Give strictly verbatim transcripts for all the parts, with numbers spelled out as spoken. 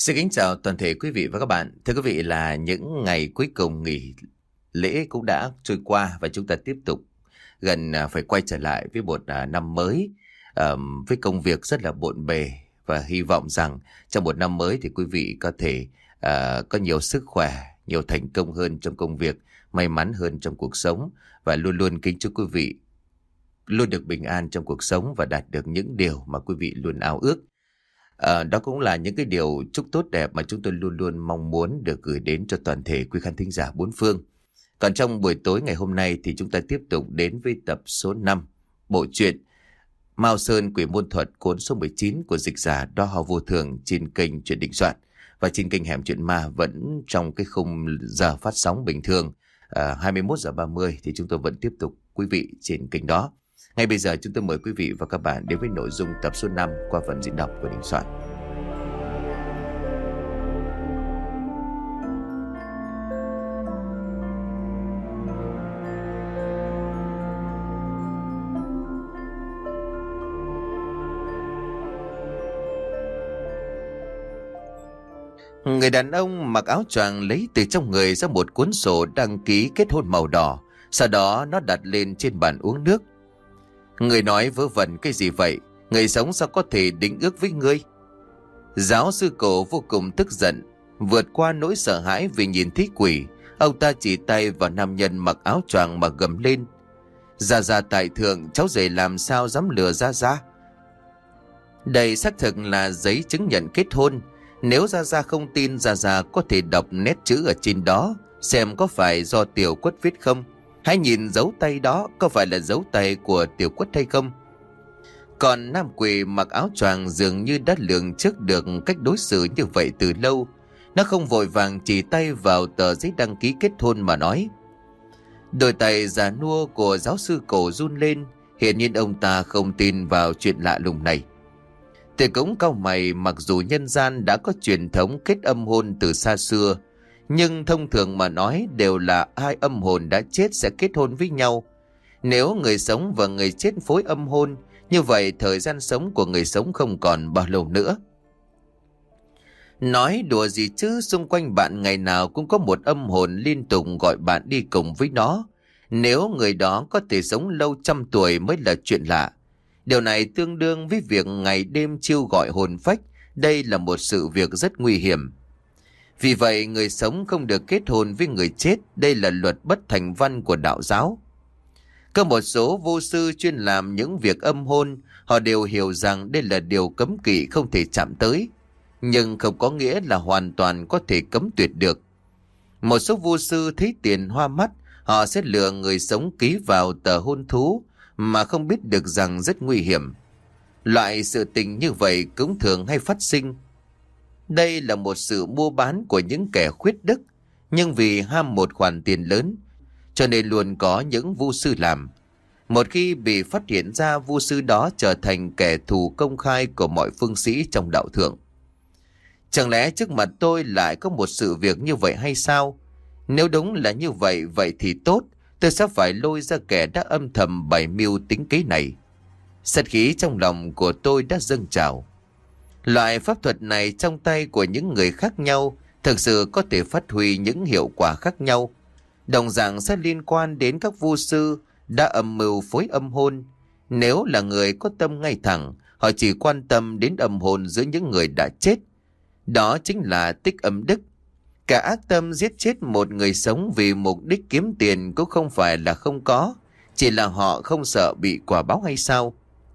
Xin kính chào toàn thể quý vị và các bạn. Thưa quý vị, là những ngày cuối cùng nghỉ lễ cũng đã trôi qua và chúng ta tiếp tục gần à, phải quay trở lại với một à, năm mới, ờm, với công việc rất là bộn bề, và hy vọng rằng trong một năm mới thì quý vị có thể à, có nhiều sức khỏe, nhiều thành công hơn trong công việc, may mắn hơn trong cuộc sống, và luôn luôn kính chúc quý vị luôn được bình an trong cuộc sống và đạt được những điều mà quý vị luôn ao ước. Ờ, đó cũng là những cái điều chúc tốt đẹp mà chúng tôi luôn luôn mong muốn được gửi đến cho toàn thể quý khán thính giả bốn phương. Còn trong buổi tối ngày hôm nay thì chúng ta tiếp tục đến với tập số năm bộ truyện Mao Sơn Quỷ Môn Thuật, cuốn số mười chín của dịch giả Đo Hào Vô Thường trên kênh Truyện Định Soạn. Và trên kênh Hẻm Truyện Ma vẫn trong cái khung giờ phát sóng bình thường, à, hai mươi mốt giờ ba mươi thì chúng tôi vẫn tiếp tục quý vị trên kênh đó. Ngay bây giờ chúng tôi mời quý vị và các bạn đến với nội dung tập số năm qua phần diễn đọc của Định Soạn. Người đàn ông mặc áo choàng lấy từ trong người ra một cuốn sổ đăng ký kết hôn màu đỏ, sau đó nó đặt lên trên bàn uống nước. Người nói vớ vẩn cái gì vậy? Người sống sao có thể đính ước với ngươi? Giáo sư Cổ vô cùng tức giận, vượt qua nỗi sợ hãi vì nhìn thấy quỷ, ông ta chỉ tay vào nam nhân mặc áo choàng mà gầm lên: Gia Gia tại thượng, cháu rể làm sao dám lừa Gia Gia? Đây xác thực là giấy chứng nhận kết hôn. Nếu Gia Gia không tin, Gia Gia có thể đọc nét chữ ở trên đó, xem có phải do Tiểu Quất viết không. Hãy nhìn dấu tay đó, có phải là dấu tay của Tiểu Quất hay không? Còn nam quỷ mặc áo choàng dường như đã lường trước được cách đối xử như vậy từ lâu. Nó không vội vàng chỉ tay vào tờ giấy đăng ký kết hôn mà nói. Đôi tay già nua của giáo sư Cổ run lên, hiển nhiên ông ta không tin vào chuyện lạ lùng này. Tôi cũng cau mày, mặc dù nhân gian đã có truyền thống kết âm hôn từ xa xưa, nhưng thông thường mà nói đều là hai âm hồn đã chết sẽ kết hôn với nhau. Nếu người sống và người chết phối âm hôn, như vậy thời gian sống của người sống không còn bao lâu nữa. Nói đùa gì chứ, xung quanh bạn ngày nào cũng có một âm hồn liên tục gọi bạn đi cùng với nó. Nếu người đó có thể sống lâu trăm tuổi mới là chuyện lạ. Điều này tương đương với việc ngày đêm chiêu gọi hồn phách. Đây là một sự việc rất nguy hiểm. Vì vậy người sống không được kết hôn với người chết. Đây là luật bất thành văn của đạo giáo. Có một số vô sư chuyên làm những việc âm hôn. Họ đều hiểu rằng đây là điều cấm kỵ không thể chạm tới, nhưng không có nghĩa là hoàn toàn có thể cấm tuyệt được. Một số vô sư thấy tiền hoa mắt, họ sẽ lừa người sống ký vào tờ hôn thú mà không biết được rằng rất nguy hiểm. Loại sự tình như vậy cũng thường hay phát sinh. Đây là một sự mua bán của những kẻ khuyết đức, nhưng vì ham một khoản tiền lớn, cho nên luôn có những vu sư làm. Một khi bị phát hiện ra, vu sư đó trở thành kẻ thù công khai của mọi phương sĩ trong đạo thượng. Chẳng lẽ trước mặt tôi lại có một sự việc như vậy hay sao? Nếu đúng là như vậy, vậy thì tốt, tôi sẽ phải lôi ra kẻ đã âm thầm bày mưu tính kế này. Sát khí trong lòng của tôi đã dâng trào. Loại pháp thuật này trong tay của những người khác nhau thực sự có thể phát huy những hiệu quả khác nhau. Đồng dạng sẽ liên quan đến các vu sư đã âm mưu phối âm hôn. Nếu là người có tâm ngay thẳng, họ chỉ quan tâm đến âm hồn giữa những người đã chết. Đó chính là tích âm đức. Cả ác tâm giết chết một người sống vì mục đích kiếm tiền cũng không phải là không có, chỉ là họ không sợ bị quả báo hay sao?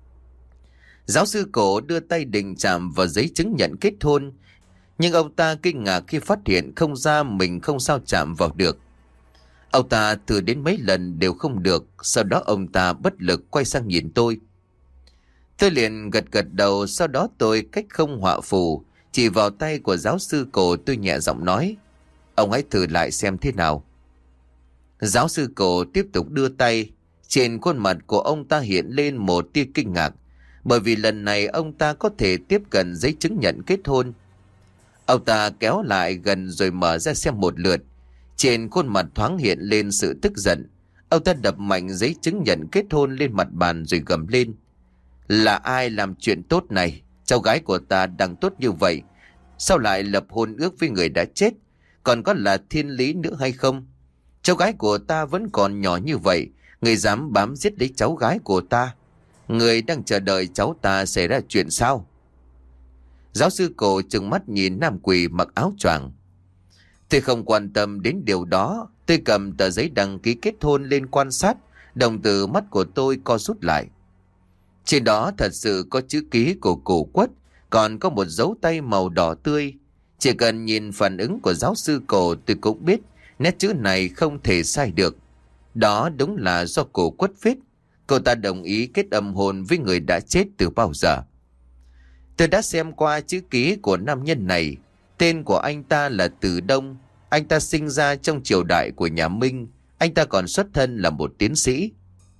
Giáo sư Cổ đưa tay định chạm vào giấy chứng nhận kết hôn, nhưng ông ta kinh ngạc khi phát hiện không ra mình không sao chạm vào được. Ông ta thử đến mấy lần đều không được, sau đó ông ta bất lực quay sang nhìn tôi. Tôi liền gật gật đầu, sau đó tôi cách không họa phù, chỉ vào tay của giáo sư Cổ, tôi nhẹ giọng nói: Ông hãy thử lại xem thế nào. Giáo sư Cổ tiếp tục đưa tay. Trên khuôn mặt của ông ta hiện lên một tia kinh ngạc, bởi vì lần này ông ta có thể tiếp cận giấy chứng nhận kết hôn. Ông ta kéo lại gần rồi mở ra xem một lượt. Trên khuôn mặt thoáng hiện lên sự tức giận. Ông ta đập mạnh giấy chứng nhận kết hôn lên mặt bàn rồi gầm lên: Là ai làm chuyện tốt này? Cháu gái của ta đang tốt như vậy, Sao lại lập hôn ước với người đã chết? Còn có là thiên lý nữa hay không? Cháu gái của ta vẫn còn nhỏ như vậy, người dám bám giết lấy cháu gái của ta. Người đang chờ đợi cháu ta xảy ra chuyện sao? Giáo sư Cổ trừng mắt nhìn nam quỷ mặc áo choàng. Tôi không quan tâm đến điều đó. Tôi cầm tờ giấy đăng ký kết hôn lên quan sát. Đồng tử mắt của tôi co rút lại. Trên đó thật sự có chữ ký của Cổ Quất, còn có một dấu tay màu đỏ tươi. Chỉ cần nhìn phản ứng của giáo sư Cổ tôi cũng biết nét chữ này không thể sai được. Đó đúng là do Cổ Quất viết. Cô ta đồng ý kết âm hồn với người đã chết từ bao giờ. Tôi đã xem qua chữ ký của nam nhân này. Tên của anh ta là Từ Đông. Anh ta sinh ra trong triều đại của nhà Minh. Anh ta còn xuất thân là một tiến sĩ.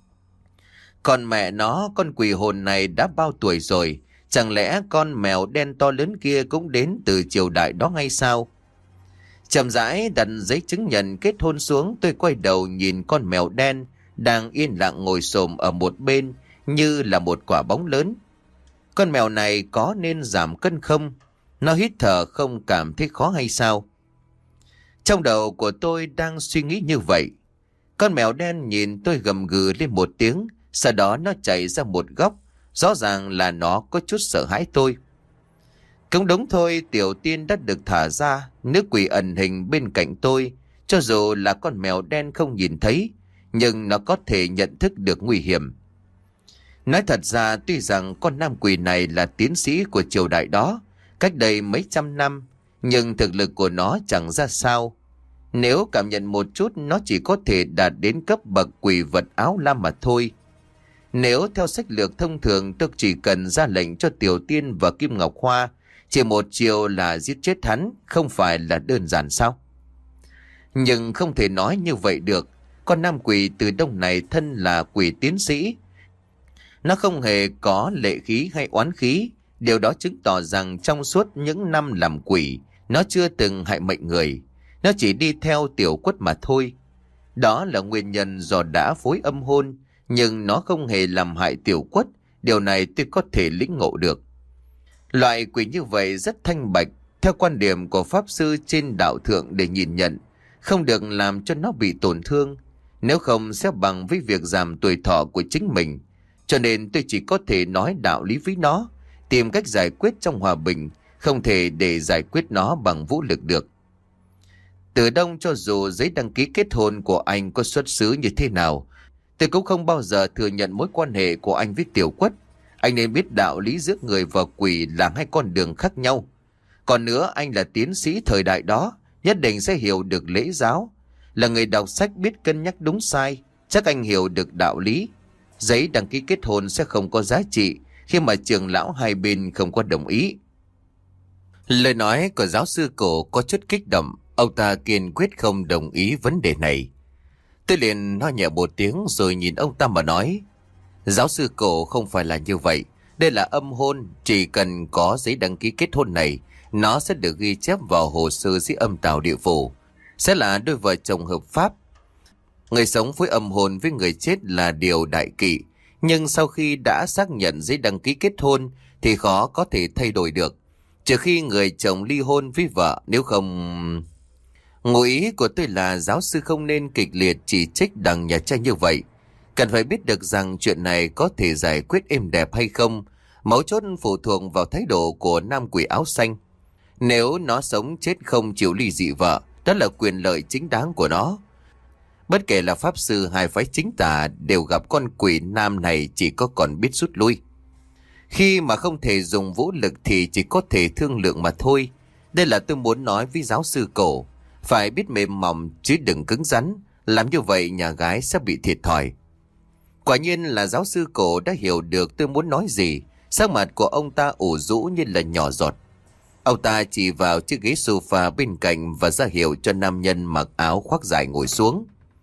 Còn mẹ nó, con quỷ hồn này đã bao tuổi rồi? Chẳng lẽ con mèo đen to lớn kia cũng đến từ triều đại đó hay sao? Chậm rãi đặt giấy chứng nhận kết hôn xuống, tôi quay đầu nhìn con mèo đen đang yên lặng ngồi xổm ở một bên như là một quả bóng lớn. Con mèo này có nên giảm cân không? Nó hít thở không cảm thấy khó hay sao? Trong đầu của tôi đang suy nghĩ như vậy. Con mèo đen nhìn tôi gầm gừ lên một tiếng, sau đó nó chạy ra một góc. Rõ ràng là nó có chút sợ hãi tôi. Cũng đúng thôi, Tiểu Tiên đã được thả ra. Nữ quỷ ẩn hình bên cạnh tôi. Cho dù là con mèo đen không nhìn thấy, nhưng nó có thể nhận thức được nguy hiểm. Nói thật ra, tuy rằng con nam quỷ này là tiến sĩ của triều đại đó, cách đây mấy trăm năm, nhưng thực lực của nó chẳng ra sao. Nếu cảm nhận một chút, nó chỉ có thể đạt đến cấp bậc quỷ vật áo lam mà thôi. Nếu theo sách lược thông thường, tôi chỉ cần ra lệnh cho Tiểu Tiên và Kim Ngọc Hoa, chỉ một chiều là giết chết hắn, không phải là đơn giản sao? Nhưng không thể nói như vậy được. Con nam quỷ Từ Đông này thân là quỷ tiến sĩ. Nó không hề có lệ khí hay oán khí. Điều đó chứng tỏ rằng trong suốt những năm làm quỷ, nó chưa từng hại mệnh người. Nó chỉ đi theo Tiểu Quất mà thôi. Đó là nguyên nhân do đã phối âm hôn, nhưng nó không hề làm hại Tiểu Quất. Điều này tôi có thể lĩnh ngộ được. Loại quỷ như vậy rất thanh bạch. Theo quan điểm của Pháp Sư trên đạo thượng để nhìn nhận, không được làm cho nó bị tổn thương. Nếu không sẽ bằng với việc giảm tuổi thọ của chính mình. Cho nên tôi chỉ có thể nói đạo lý với nó, tìm cách giải quyết trong hòa bình, không thể để giải quyết nó bằng vũ lực được. Từ Đông, cho dù giấy đăng ký kết hôn của anh có xuất xứ như thế nào, tôi cũng không bao giờ thừa nhận mối quan hệ của anh với Tiểu Quất. Anh nên biết đạo lý giữa người và quỷ là hai con đường khác nhau. Còn nữa, anh là tiến sĩ thời đại đó, nhất định sẽ hiểu được lễ giáo. Là người đọc sách biết cân nhắc đúng sai, chắc anh hiểu được đạo lý. Giấy đăng ký kết hôn sẽ không có giá trị khi mà trưởng lão hai bên không có đồng ý. Lời nói của giáo sư Cổ có chút kích động. Ông ta kiên quyết không đồng ý vấn đề này. Tôi liền nói nhẹ một tiếng rồi nhìn ông ta mà nói: Giáo sư Cổ, không phải là như vậy. Đây là âm hôn. Chỉ cần có giấy đăng ký kết hôn này, nó sẽ được ghi chép vào hồ sơ dưới âm tào địa phủ, sẽ là đôi vợ chồng hợp pháp. Người sống phối âm hồn với người chết là điều đại kỵ, nhưng sau khi đã xác nhận giấy đăng ký kết hôn thì khó có thể thay đổi được, trừ khi người chồng ly hôn với vợ. Nếu không... Ngụ ý của tôi là giáo sư không nên kịch liệt chỉ trích đằng nhà trai như vậy. Cần phải biết được rằng chuyện này có thể giải quyết êm đẹp hay không, mấu chốt phụ thuộc vào thái độ của nam quỷ áo xanh. Nếu nó sống chết không chịu ly dị vợ, đó là quyền lợi chính đáng của nó. Bất kể là pháp sư hay phái chính tà đều gặp con quỷ nam này chỉ có còn biết rút lui. Khi mà không thể dùng vũ lực thì chỉ có thể thương lượng mà thôi. Đây là tôi muốn nói với giáo sư Cổ. Phải biết mềm mỏng chứ đừng cứng rắn. Làm như vậy nhà gái sẽ bị thiệt thòi. Quả nhiên là giáo sư Cổ đã hiểu được tôi muốn nói gì. Sắc mặt của ông ta ủ rũ như là nhỏ giọt. Ông ta chỉ vào chiếc ghế sofa bên cạnh và ra hiệu cho nam nhân mặc áo khoác dài ngồi xuống.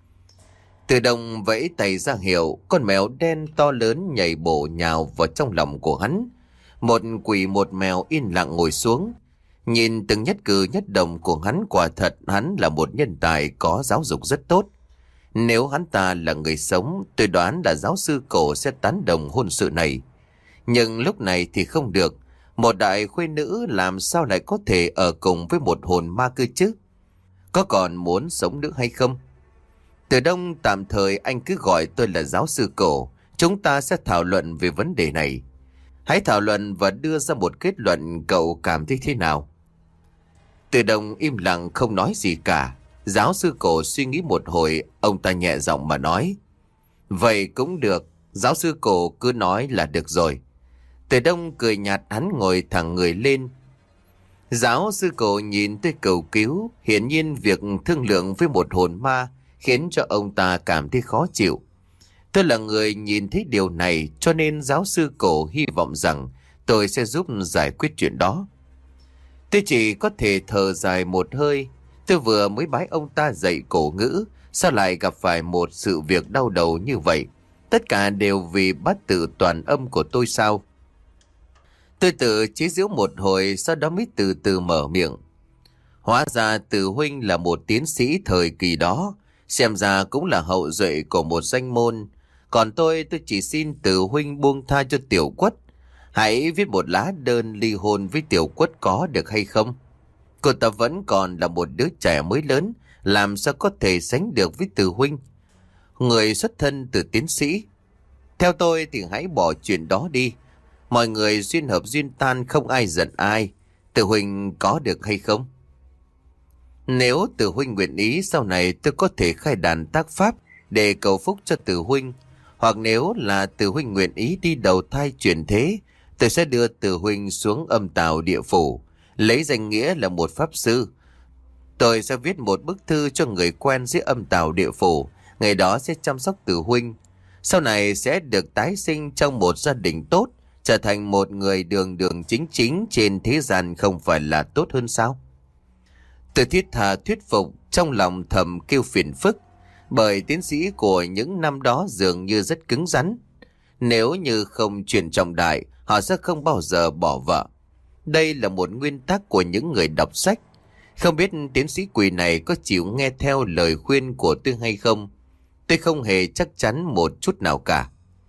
Từ Đông vẫy tay ra hiệu, con mèo đen to lớn nhảy bổ nhào vào trong lòng của hắn. Một quỷ một mèo yên lặng ngồi xuống. Nhìn từng nhất cử nhất động của hắn, quả thật hắn là một nhân tài có giáo dục rất tốt. Nếu hắn ta là người sống, tôi đoán là giáo sư Cổ sẽ tán đồng hôn sự này. Nhưng lúc này thì không được. Một đại khuê nữ làm sao lại có thể ở cùng với một hồn ma cơ chứ? Có còn muốn sống nữa hay không? Từ Đông, tạm thời anh cứ gọi tôi là giáo sư Cổ. Chúng ta sẽ thảo luận về vấn đề này. Hãy thảo luận và đưa ra một kết luận, cậu cảm thấy thế nào? Từ Đông im lặng không nói gì cả. Giáo sư Cổ suy nghĩ một hồi, ông ta nhẹ giọng mà nói. Vậy cũng được, giáo sư Cổ cứ nói là được rồi. Từ Đông cười nhạt, hắn ngồi thẳng người lên. Giáo sư Cổ nhìn tôi cầu cứu, hiển nhiên việc thương lượng với một hồn ma khiến cho ông ta cảm thấy khó chịu. Tôi là người nhìn thấy điều này, cho nên giáo sư Cổ hy vọng rằng tôi sẽ giúp giải quyết chuyện đó. Tôi chỉ có thể thở dài một hơi. Tôi vừa mới bái ông ta dạy cổ ngữ, sao lại gặp phải một sự việc đau đầu như vậy? Tất cả đều vì bát tự toàn âm của tôi sao? Tôi tự chế giễu một hồi, sau đó mới từ từ mở miệng. Hóa ra Từ huynh là một tiến sĩ thời kỳ đó, xem ra cũng là hậu duệ của một danh môn. Còn tôi, tôi chỉ xin Từ huynh buông tha cho Tiểu Quất. Hãy viết một lá đơn ly hôn với Tiểu Quất có được hay không? Cô ta vẫn còn là một đứa trẻ mới lớn, làm sao có thể sánh được với Từ huynh, người xuất thân từ tiến sĩ. Theo tôi thì hãy bỏ chuyện đó đi. Mọi người duyên hợp duyên tan, không ai giận ai. Từ huynh có được hay không? Nếu Từ huynh nguyện ý, sau này tôi có thể khai đàn tác pháp để cầu phúc cho Từ huynh. Hoặc nếu là Từ huynh nguyện ý đi đầu thai chuyển thế, tôi sẽ đưa Từ huynh xuống âm tào địa phủ, lấy danh nghĩa là một pháp sư. Tôi sẽ viết một bức thư cho người quen dưới âm tào địa phủ, ngày đó sẽ chăm sóc Từ huynh. Sau này sẽ được tái sinh trong một gia đình tốt, trở thành một người đường đường chính chính trên thế gian, không phải là tốt hơn sao? Tôi thiết tha thuyết phục, trong lòng thầm kêu phiền phức, bởi tiến sĩ của những năm đó dường như rất cứng rắn. Nếu như không chuyện trọng đại, họ sẽ không bao giờ bỏ vợ. Đây là một nguyên tắc của những người đọc sách. Không biết tiến sĩ quỷ này có chịu nghe theo lời khuyên của tôi hay không? Tôi không hề chắc chắn một chút nào cả.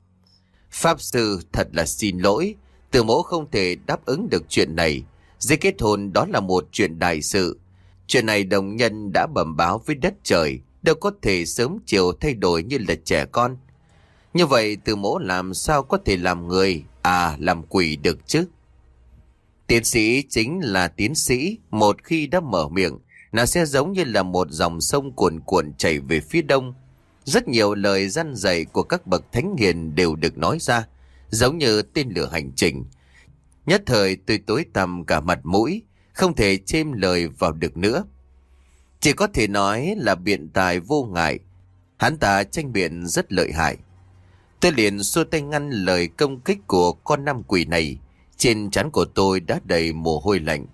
Pháp sư, thật là xin lỗi, Từ mẫu không thể đáp ứng được chuyện này. Giấy kết hôn đó là một chuyện đại sự. Chuyện này đồng nhân đã bẩm báo với đất trời, đâu có thể sớm chiều thay đổi như là trẻ con. Như vậy Từ mẫu làm sao có thể làm người, à làm quỷ được chứ? Tiến sĩ chính là tiến sĩ, một khi đã mở miệng, nó sẽ giống như là một dòng sông cuồn cuộn chảy về phía đông. Rất nhiều lời răn dạy của các bậc thánh hiền đều được nói ra, giống như tên lửa hành trình. Nhất thời tôi tối tăm cả mặt mũi, không thể chêm lời vào được nữa. Chỉ có thể nói là biện tài vô ngại, hắn ta tranh biện rất lợi hại. Tôi liền xua tay ngăn lời công kích của con nam quỷ này. Trên trán của tôi đã đầy mồ hôi lạnh.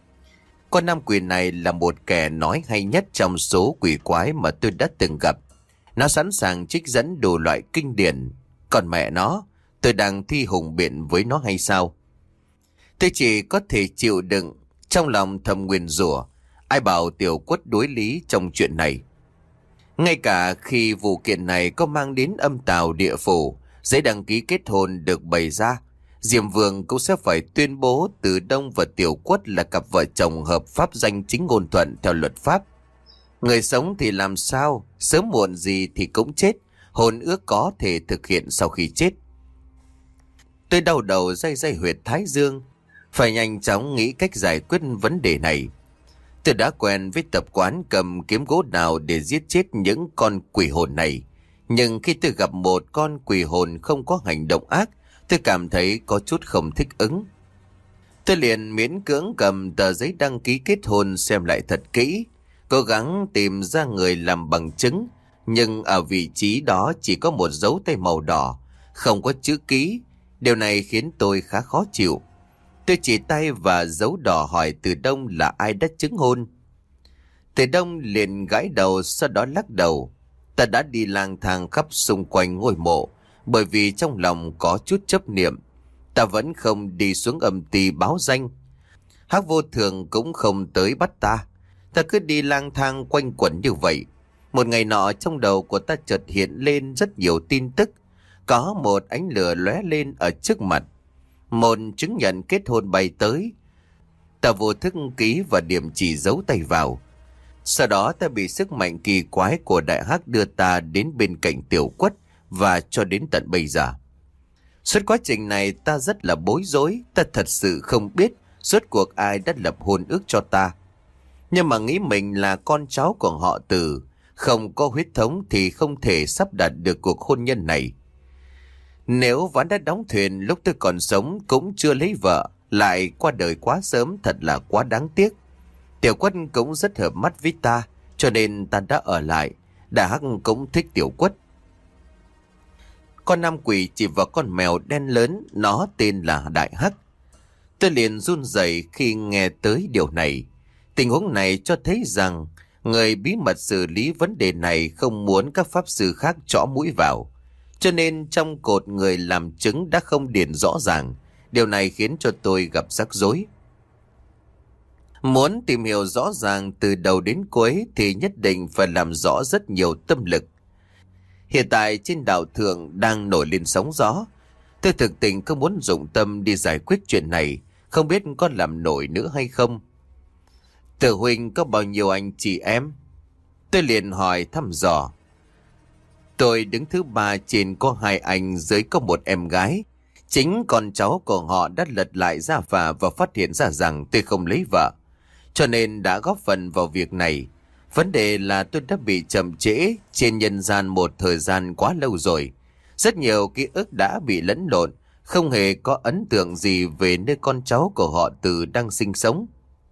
Con nam quỷ này là một kẻ nói hay nhất trong số quỷ quái mà tôi đã từng gặp. Nó sẵn sàng trích dẫn đủ loại kinh điển. Còn mẹ nó, tôi đang thi hùng biện với nó hay sao? Tôi chỉ có thể chịu đựng, trong lòng thầm nguyền rủa. Ai bảo Tiểu Quất đối lý trong chuyện này? Ngay cả khi vụ kiện này có mang đến âm tào địa phủ, giấy đăng ký kết hôn được bày ra, Diệm Vương cũng sẽ phải tuyên bố Từ Đông và Tiểu Quất là cặp vợ chồng hợp pháp danh chính ngôn thuận theo luật pháp. Người sống thì làm sao, sớm muộn gì thì cũng chết, hôn ước có thể thực hiện sau khi chết. Tôi đau đầu day day huyệt thái dương, phải nhanh chóng nghĩ cách giải quyết vấn đề này. Tôi đã quen với tập quán cầm kiếm gỗ đào để giết chết những con quỷ hồn này. Nhưng khi tôi gặp một con quỷ hồn không có hành động ác, tôi cảm thấy có chút không thích ứng. Tôi liền miễn cưỡng cầm tờ giấy đăng ký kết hôn xem lại thật kỹ, cố gắng tìm ra người làm bằng chứng. Nhưng ở vị trí đó chỉ có một dấu tay màu đỏ, không có chữ ký. Điều này khiến tôi khá khó chịu. Tôi chỉ tay và dấu đỏ hỏi Từ Đông là ai đã chứng hôn. Từ Đông liền gãi đầu, sau đó lắc đầu. Ta đã đi lang thang khắp xung quanh ngôi mộ, bởi vì trong lòng có chút chấp niệm. Ta vẫn không đi xuống âm ty báo danh. Hắc Vô Thường cũng không tới bắt ta. Ta cứ đi lang thang quanh quẩn như vậy. Một ngày nọ trong đầu của ta chợt hiện lên rất nhiều tin tức. Có một ánh lửa lóe lên ở trước mặt. Một chứng nhận kết hôn bay tới. Ta vô thức ký và điểm chỉ dấu tay vào. Sau đó ta bị sức mạnh kỳ quái của đại hắc đưa ta đến bên cạnh Tiểu Quất và cho đến tận bây giờ. Suốt quá trình này ta rất là bối rối, ta thật sự không biết suốt cuộc ai đã lập hôn ước cho ta. Nhưng mà nghĩ mình là con cháu của họ Từ, không có huyết thống thì không thể sắp đặt được cuộc hôn nhân này. Nếu ván đã đóng thuyền lúc tôi còn sống cũng chưa lấy vợ, lại qua đời quá sớm, thật là quá đáng tiếc. Tiểu Quất cũng rất hợp mắt với ta, cho nên ta đã ở lại. Đại hắc cũng thích Tiểu Quất. Con nam quỷ chỉ vào con mèo đen lớn, nó tên là Đại Hắc. Tôi liền run rẩy khi nghe tới điều này. Tình huống này cho thấy rằng người bí mật xử lý vấn đề này không muốn các pháp sư khác chõ mũi vào. Cho nên trong cột người làm chứng đã không điền rõ ràng. Điều này khiến cho tôi gặp rắc rối. Muốn tìm hiểu rõ ràng từ đầu đến cuối thì nhất định phải làm rõ rất nhiều tâm lực. Hiện tại trên đảo Thượng đang nổi lên sóng gió. Tôi thực tình không muốn dụng tâm đi giải quyết chuyện này, không biết có làm nổi nữa hay không. Tử huynh có bao nhiêu anh chị em? Tôi liền hỏi thăm dò. Tôi đứng thứ ba, trên có hai anh, dưới có một em gái. Chính con cháu của họ đã lật lại ra phà và phát hiện ra rằng tôi không lấy vợ, cho nên đã góp phần vào việc này. Vấn đề là tôi đã bị chậm trễ trên nhân gian một thời gian quá lâu rồi. Rất nhiều ký ức đã bị lẫn lộn, không hề có ấn tượng gì về nơi con cháu của họ Từ đang sinh sống.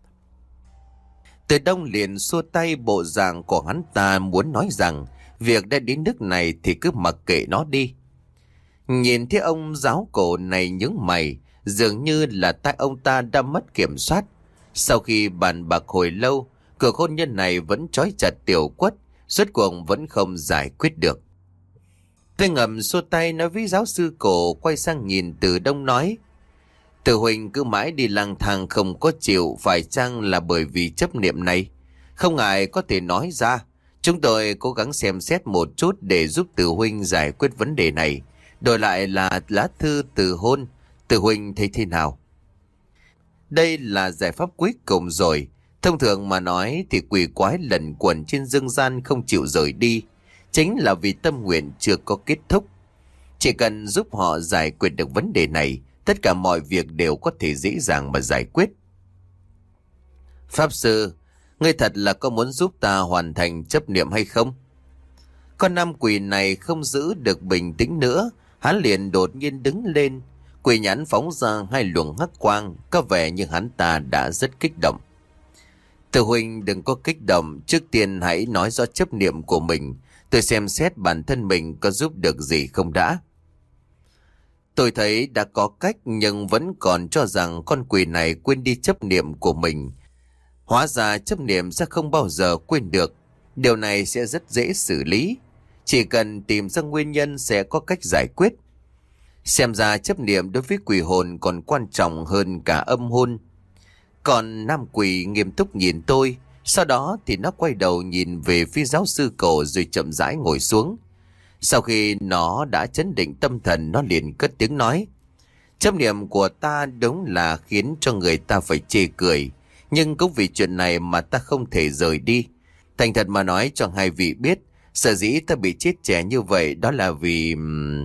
Từ Đông liền xua tay, bộ dạng của hắn ta muốn nói rằng việc đã đến nước này thì cứ mặc kệ nó đi. Nhìn thấy ông giáo cổ này nhướng mày, dường như là tại ông ta đã mất kiểm soát. Sau khi bàn bạc hồi lâu, cuộc hôn nhân này vẫn trói chặt Tiểu Quất, rốt cuộc vẫn không giải quyết được. Tôi ngầm xua tay nói với giáo sư cổ, quay sang nhìn Từ Đông nói: Từ huynh cứ mãi đi lang thang không có chịu, phải chăng là bởi vì chấp niệm này? Không ngại có thể nói ra, chúng tôi cố gắng xem xét một chút để giúp Từ huynh giải quyết vấn đề này. Đổi lại là lá thư từ hôn, Từ huynh thấy thế nào? Đây là giải pháp cuối cùng rồi. Thông thường mà nói thì quỷ quái lẩn quẩn trên dương gian không chịu rời đi, chính là vì tâm nguyện chưa có kết thúc. Chỉ cần giúp họ giải quyết được vấn đề này, tất cả mọi việc đều có thể dễ dàng mà giải quyết. Pháp sư, ngươi thật là có muốn giúp ta hoàn thành chấp niệm hay không? Con nam quỷ này không giữ được bình tĩnh nữa, hắn liền đột nhiên đứng lên, quỷ nhãn phóng ra hai luồng hắc quang, có vẻ như hắn ta đã rất kích động. Từ huynh đừng có kích động, trước tiên hãy nói rõ chấp niệm của mình, tôi xem xét bản thân mình có giúp được gì không đã. Tôi thấy đã có cách nhưng vẫn còn cho rằng con quỷ này quên đi chấp niệm của mình. Hóa ra chấp niệm sẽ không bao giờ quên được. Điều này sẽ rất dễ xử lý. Chỉ cần tìm ra nguyên nhân sẽ có cách giải quyết. Xem ra chấp niệm đối với quỷ hồn còn quan trọng hơn cả âm hồn. Còn nam quỷ nghiêm túc nhìn tôi, sau đó thì nó quay đầu nhìn về phía giáo sư cổ rồi chậm rãi ngồi xuống. Sau khi nó đã chấn định tâm thần, nó liền cất tiếng nói: Chấp niệm của ta đúng là khiến cho người ta phải chê cười, nhưng cũng vì chuyện này mà ta không thể rời đi. Thành thật mà nói cho hai vị biết, sở dĩ ta bị chết trẻ như vậy đó là vì...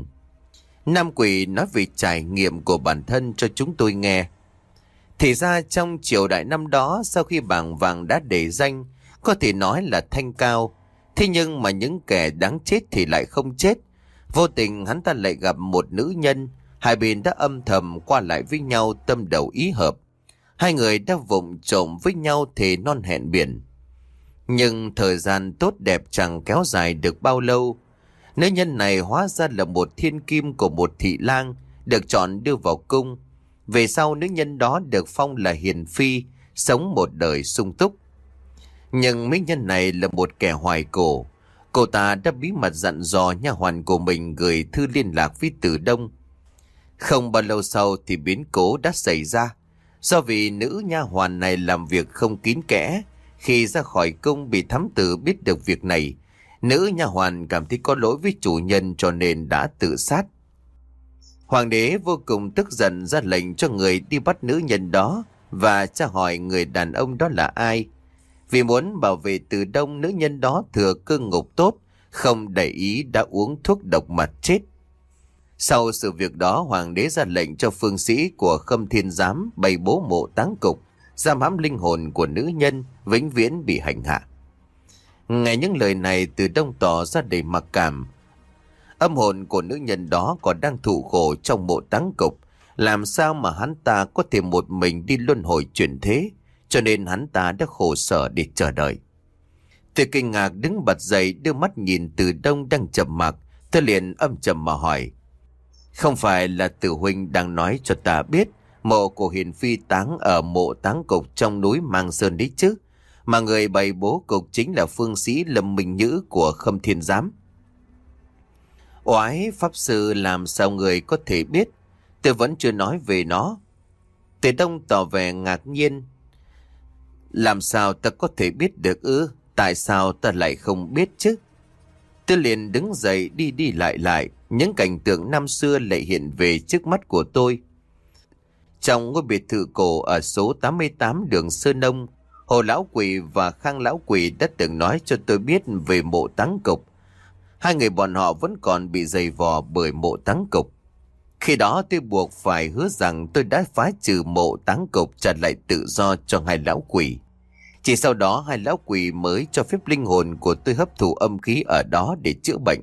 Nam quỷ nói về trải nghiệm của bản thân cho chúng tôi nghe. Thì ra trong triều đại năm đó, sau khi bảng vàng đã để danh, có thể nói là thanh cao. Thế nhưng mà những kẻ đáng chết thì lại không chết. Vô tình hắn ta lại gặp một nữ nhân, hai bên đã âm thầm qua lại với nhau, tâm đầu ý hợp. Hai người đã vụng trộm với nhau thề non hẹn biển. Nhưng thời gian tốt đẹp chẳng kéo dài được bao lâu. Nữ nhân này hóa ra là một thiên kim của một thị lang, được chọn đưa vào cung. Về sau nữ nhân đó được phong là hiền phi, sống một đời sung túc. Nhưng mỹ nhân này là một kẻ hoài cổ. Cô ta đã bí mật dặn dò nha hoàn của mình gửi thư liên lạc với Từ Đông. Không bao lâu sau thì biến cố đã xảy ra. Do vì nữ nha hoàn này làm việc không kín kẽ, khi ra khỏi cung bị thám tử biết được việc này, nữ nha hoàn cảm thấy có lỗi với chủ nhân cho nên đã tự sát. Hoàng đế vô cùng tức giận, ra lệnh cho người đi bắt nữ nhân đó và tra hỏi người đàn ông đó là ai. Vì muốn bảo vệ Từ Đông, nữ nhân đó thừa cơ ngục tốt, không để ý đã uống thuốc độc mà chết. Sau sự việc đó, hoàng đế ra lệnh cho phương sĩ của Khâm Thiên Giám bày bố mộ táng cục, giam hãm linh hồn của nữ nhân vĩnh viễn bị hành hạ. Nghe những lời này, Từ Đông tỏ ra đầy mặc cảm. Âm hồn của nữ nhân đó còn đang thụ khổ trong mộ táng cục, làm sao mà hắn ta có thể một mình đi luân hồi chuyển thế, cho nên hắn ta đã khổ sở để chờ đợi. Tôi kinh ngạc đứng bật dậy, đưa mắt nhìn Từ Đông đang trầm mặc. Tôi liền âm trầm mà hỏi: không phải là Từ huynh đang nói cho ta biết mộ của Hiền Phi táng ở mộ táng cục trong núi Mang Sơn đấy chứ, mà người bày bố cục chính là phương sĩ Lâm Minh Nhữ của Khâm Thiên Giám? Oái pháp sư, làm sao người có thể biết? Tôi vẫn chưa nói về nó. Từ Đông tỏ vẻ ngạc nhiên. Làm sao ta có thể biết được ư? Tại sao ta lại không biết chứ? Tôi liền đứng dậy đi đi lại lại. Những cảnh tượng năm xưa lại hiện về trước mắt của tôi. Trong ngôi biệt thự cổ ở số tám mươi tám đường Sơn Nông, Hồ Lão Quỷ và Khang Lão Quỷ đã từng nói cho tôi biết về mộ táng cục. Hai người bọn họ vẫn còn bị dày vò bởi mộ táng cục. Khi đó tôi buộc phải hứa rằng tôi đã phá trừ mộ táng cục, trả lại tự do cho hai lão quỷ. Chỉ sau đó hai lão quỷ mới cho phép linh hồn của tôi hấp thụ âm khí ở đó để chữa bệnh.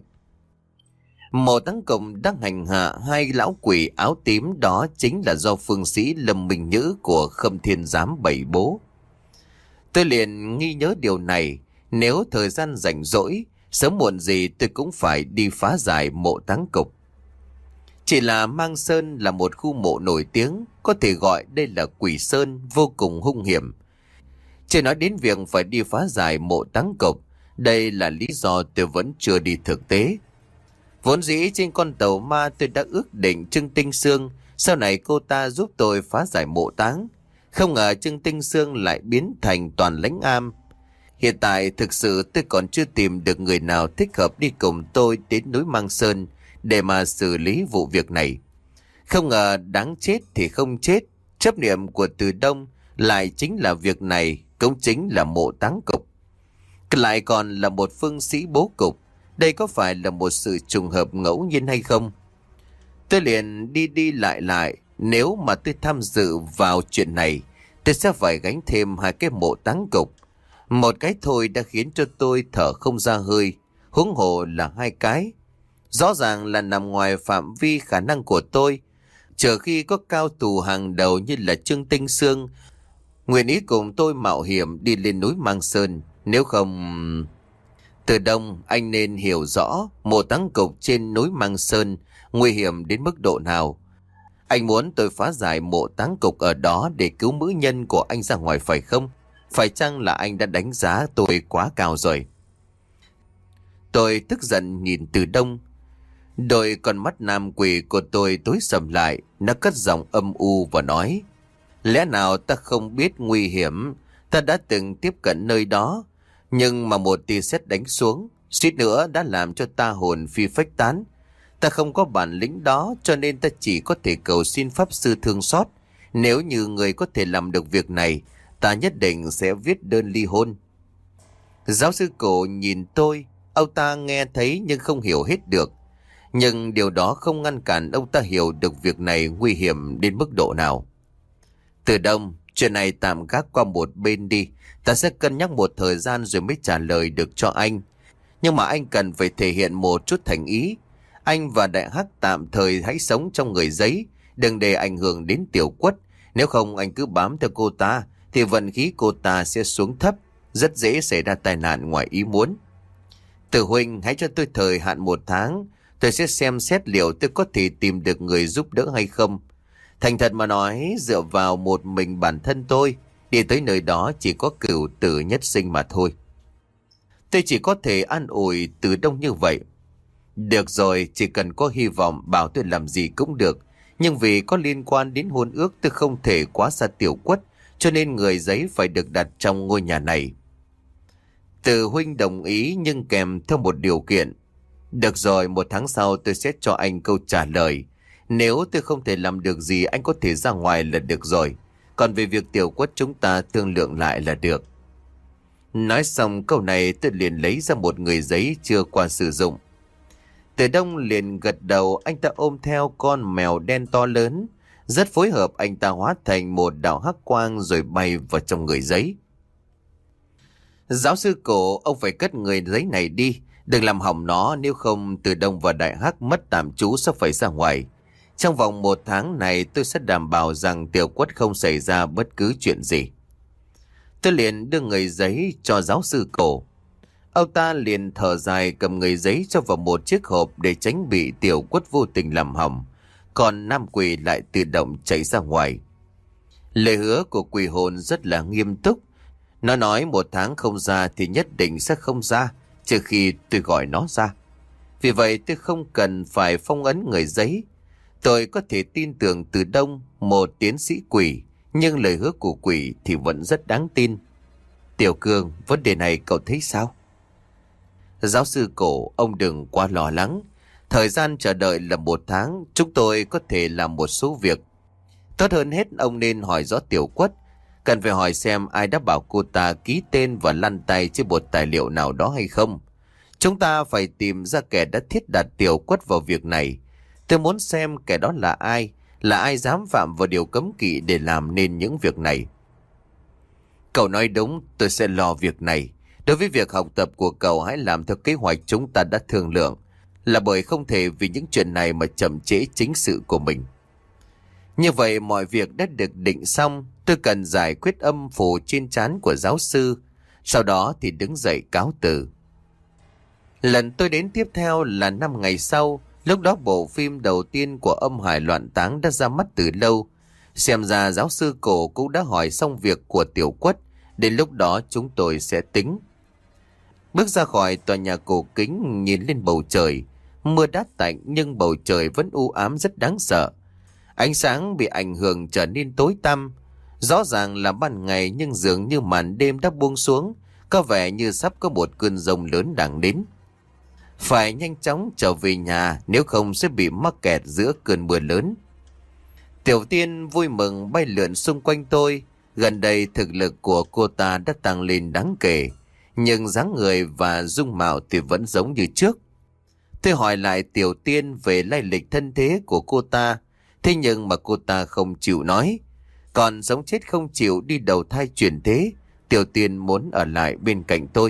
Mộ táng cục đang hành hạ hai lão quỷ áo tím đó chính là do phương sĩ Lâm Minh Nhữ của Khâm Thiên Giám bày bố. Tôi liền nghi nhớ điều này. Nếu thời gian rảnh rỗi, sớm muộn gì tôi cũng phải đi phá giải mộ táng cục. Chỉ là Mang Sơn là một khu mộ nổi tiếng, có thể gọi đây là Quỷ Sơn, vô cùng hung hiểm. Chưa nói đến việc phải đi phá giải mộ táng cục, đây là lý do tôi vẫn chưa đi thực tế. Vốn dĩ trên con tàu ma tôi đã ước định Trương Tinh Sương, sau này cô ta giúp tôi phá giải mộ táng. Không ngờ Trương Tinh Sương lại biến thành Toàn Lãnh Am. Hiện tại thực sự tôi còn chưa tìm được người nào thích hợp đi cùng tôi đến núi Mang Sơn để mà xử lý vụ việc này. Không ngờ đáng chết thì không chết, chấp niệm của Từ Đông lại chính là việc này, cũng chính là mộ táng cục. Lại còn là một phương sĩ bố cục. Đây có phải là một sự trùng hợp ngẫu nhiên hay không? Tôi liền đi đi lại lại. Nếu mà tôi tham dự vào chuyện này, tôi sẽ phải gánh thêm hai cái mộ táng cục. Một cái thôi đã khiến cho tôi thở không ra hơi, huống hồ là hai cái. Rõ ràng là nằm ngoài phạm vi khả năng của tôi. Chờ khi có cao thủ hàng đầu như là Trương Tinh Sương nguyện ý cùng tôi mạo hiểm đi lên núi Mang Sơn. Nếu không... Từ Đông, anh nên hiểu rõ mộ táng cục trên núi Mang Sơn nguy hiểm đến mức độ nào. Anh muốn tôi phá giải mộ táng cục ở đó để cứu nữ nhân của anh ra ngoài phải không? Phải chăng là anh đã đánh giá tôi quá cao rồi? Tôi tức giận nhìn Từ Đông. Đôi con mắt nam quỷ của tôi tối sầm lại. Nó cất giọng âm u và nói: lẽ nào ta không biết nguy hiểm? Ta đã từng tiếp cận nơi đó, nhưng mà một tia sét đánh xuống, suýt nữa đã làm cho ta hồn phi phách tán. Ta không có bản lĩnh đó, cho nên ta chỉ có thể cầu xin pháp sư thương xót. Nếu như người có thể làm được việc này, ta nhất định sẽ viết đơn ly hôn. Giáo sư cổ nhìn tôi. Ông ta nghe thấy nhưng không hiểu hết được. Nhưng điều đó không ngăn cản ông ta hiểu được việc này nguy hiểm đến mức độ nào. Từ Đông, chuyện này tạm gác qua một bên đi. Ta sẽ cân nhắc một thời gian rồi mới trả lời được cho anh. Nhưng mà anh cần phải thể hiện một chút thành ý. Anh và Đại Hắc tạm thời hãy sống trong người giấy, đừng để ảnh hưởng đến Tiểu Quất. Nếu không anh cứ bám theo cô ta thì vận khí cô ta sẽ xuống thấp, rất dễ xảy ra tai nạn ngoài ý muốn. Từ huynh, hãy cho tôi thời hạn một tháng. Tôi sẽ xem xét liệu tôi có thể tìm được người giúp đỡ hay không. Thành thật mà nói, dựa vào một mình bản thân tôi, đi tới nơi đó chỉ có cửu tử nhất sinh mà thôi. Tôi chỉ có thể an ủi Từ Đông như vậy. Được rồi, chỉ cần có hy vọng bảo tôi làm gì cũng được. Nhưng vì có liên quan đến hôn ước, tôi không thể quá xa Tiểu Quất, cho nên người giấy phải được đặt trong ngôi nhà này. Từ huynh đồng ý nhưng kèm theo một điều kiện. Được rồi, một tháng sau tôi sẽ cho anh câu trả lời. Nếu tôi không thể làm được gì, anh có thể ra ngoài là được rồi. Còn về việc Tiểu Quất chúng ta thương lượng lại là được. Nói xong câu này tôi liền lấy ra một người giấy chưa qua sử dụng. Từ Đông liền gật đầu, anh ta ôm theo con mèo đen to lớn. Rất phối hợp, anh ta hóa thành một đạo hắc quang rồi bay vào trong người giấy. Giáo sư Cổ, ông phải cất người giấy này đi. Đừng làm hỏng nó, nếu không Từ Đông và Đại Hắc mất tạm trú sẽ phải ra ngoài. Trong vòng một tháng này tôi sẽ đảm bảo rằng Tiểu Quất không xảy ra bất cứ chuyện gì. Tôi liền đưa người giấy cho giáo sư Cổ. Ông ta liền thở dài cầm người giấy cho vào một chiếc hộp để tránh bị Tiểu Quất vô tình làm hỏng. Còn Nam Quỷ lại tự động chạy ra ngoài. Lời hứa của quỷ hồn rất là nghiêm túc. Nó nói một tháng không ra thì nhất định sẽ không ra, trừ khi tôi gọi nó ra. Vì vậy tôi không cần phải phong ấn người giấy. Tôi có thể tin tưởng Từ Đông, một tiến sĩ quỷ, nhưng lời hứa của quỷ thì vẫn rất đáng tin. Tiểu Cương, vấn đề này cậu thấy sao? Giáo sư Cổ, ông đừng quá lo lắng. Thời gian chờ đợi là một tháng, chúng tôi có thể làm một số việc. Tốt hơn hết ông nên hỏi rõ Tiểu Quất. Cần phải hỏi xem ai đã bảo cô ta ký tên và lăn tay trên một tài liệu nào đó hay không. Chúng ta phải tìm ra kẻ đã thiết đặt Tiểu Quất vào việc này. Tôi muốn xem kẻ đó là ai, là ai dám phạm vào điều cấm kỵ để làm nên những việc này. Cậu nói đúng, tôi sẽ lo việc này. Đối với việc học tập của cậu, hãy làm theo kế hoạch chúng ta đã thương lượng. Là bởi không thể vì những chuyện này mà chậm trễ chính sự của mình. Như vậy mọi việc đã được định xong. Tôi cần giải quyết âm phủ trên trán của giáo sư. Sau đó thì đứng dậy cáo từ. Lần tôi đến tiếp theo là năm ngày sau. Lúc đó bộ phim đầu tiên của Âm Hải Loạn Táng đã ra mắt từ lâu. Xem ra giáo sư Cổ cũng đã hỏi xong việc của Tiểu Quất. Đến lúc đó chúng tôi sẽ tính. Bước ra khỏi tòa nhà cổ kính, nhìn lên bầu trời. Mưa đã tạnh nhưng bầu trời vẫn u ám rất đáng sợ. Ánh sáng bị ảnh hưởng trở nên tối tăm. Rõ ràng là ban ngày nhưng dường như màn đêm đã buông xuống. Có vẻ như sắp có một cơn giông lớn đang đến. Phải nhanh chóng trở về nhà, nếu không sẽ bị mắc kẹt giữa cơn mưa lớn. Tiểu Tiên vui mừng bay lượn xung quanh tôi. Gần đây thực lực của cô ta đã tăng lên đáng kể, nhưng dáng người và dung mạo thì vẫn giống như trước. Tôi hỏi lại Tiểu Tiên về lai lịch thân thế của cô ta, thế nhưng mà cô ta không chịu nói. Còn sống chết không chịu đi đầu thai chuyển thế. Tiểu Tiên muốn ở lại bên cạnh tôi.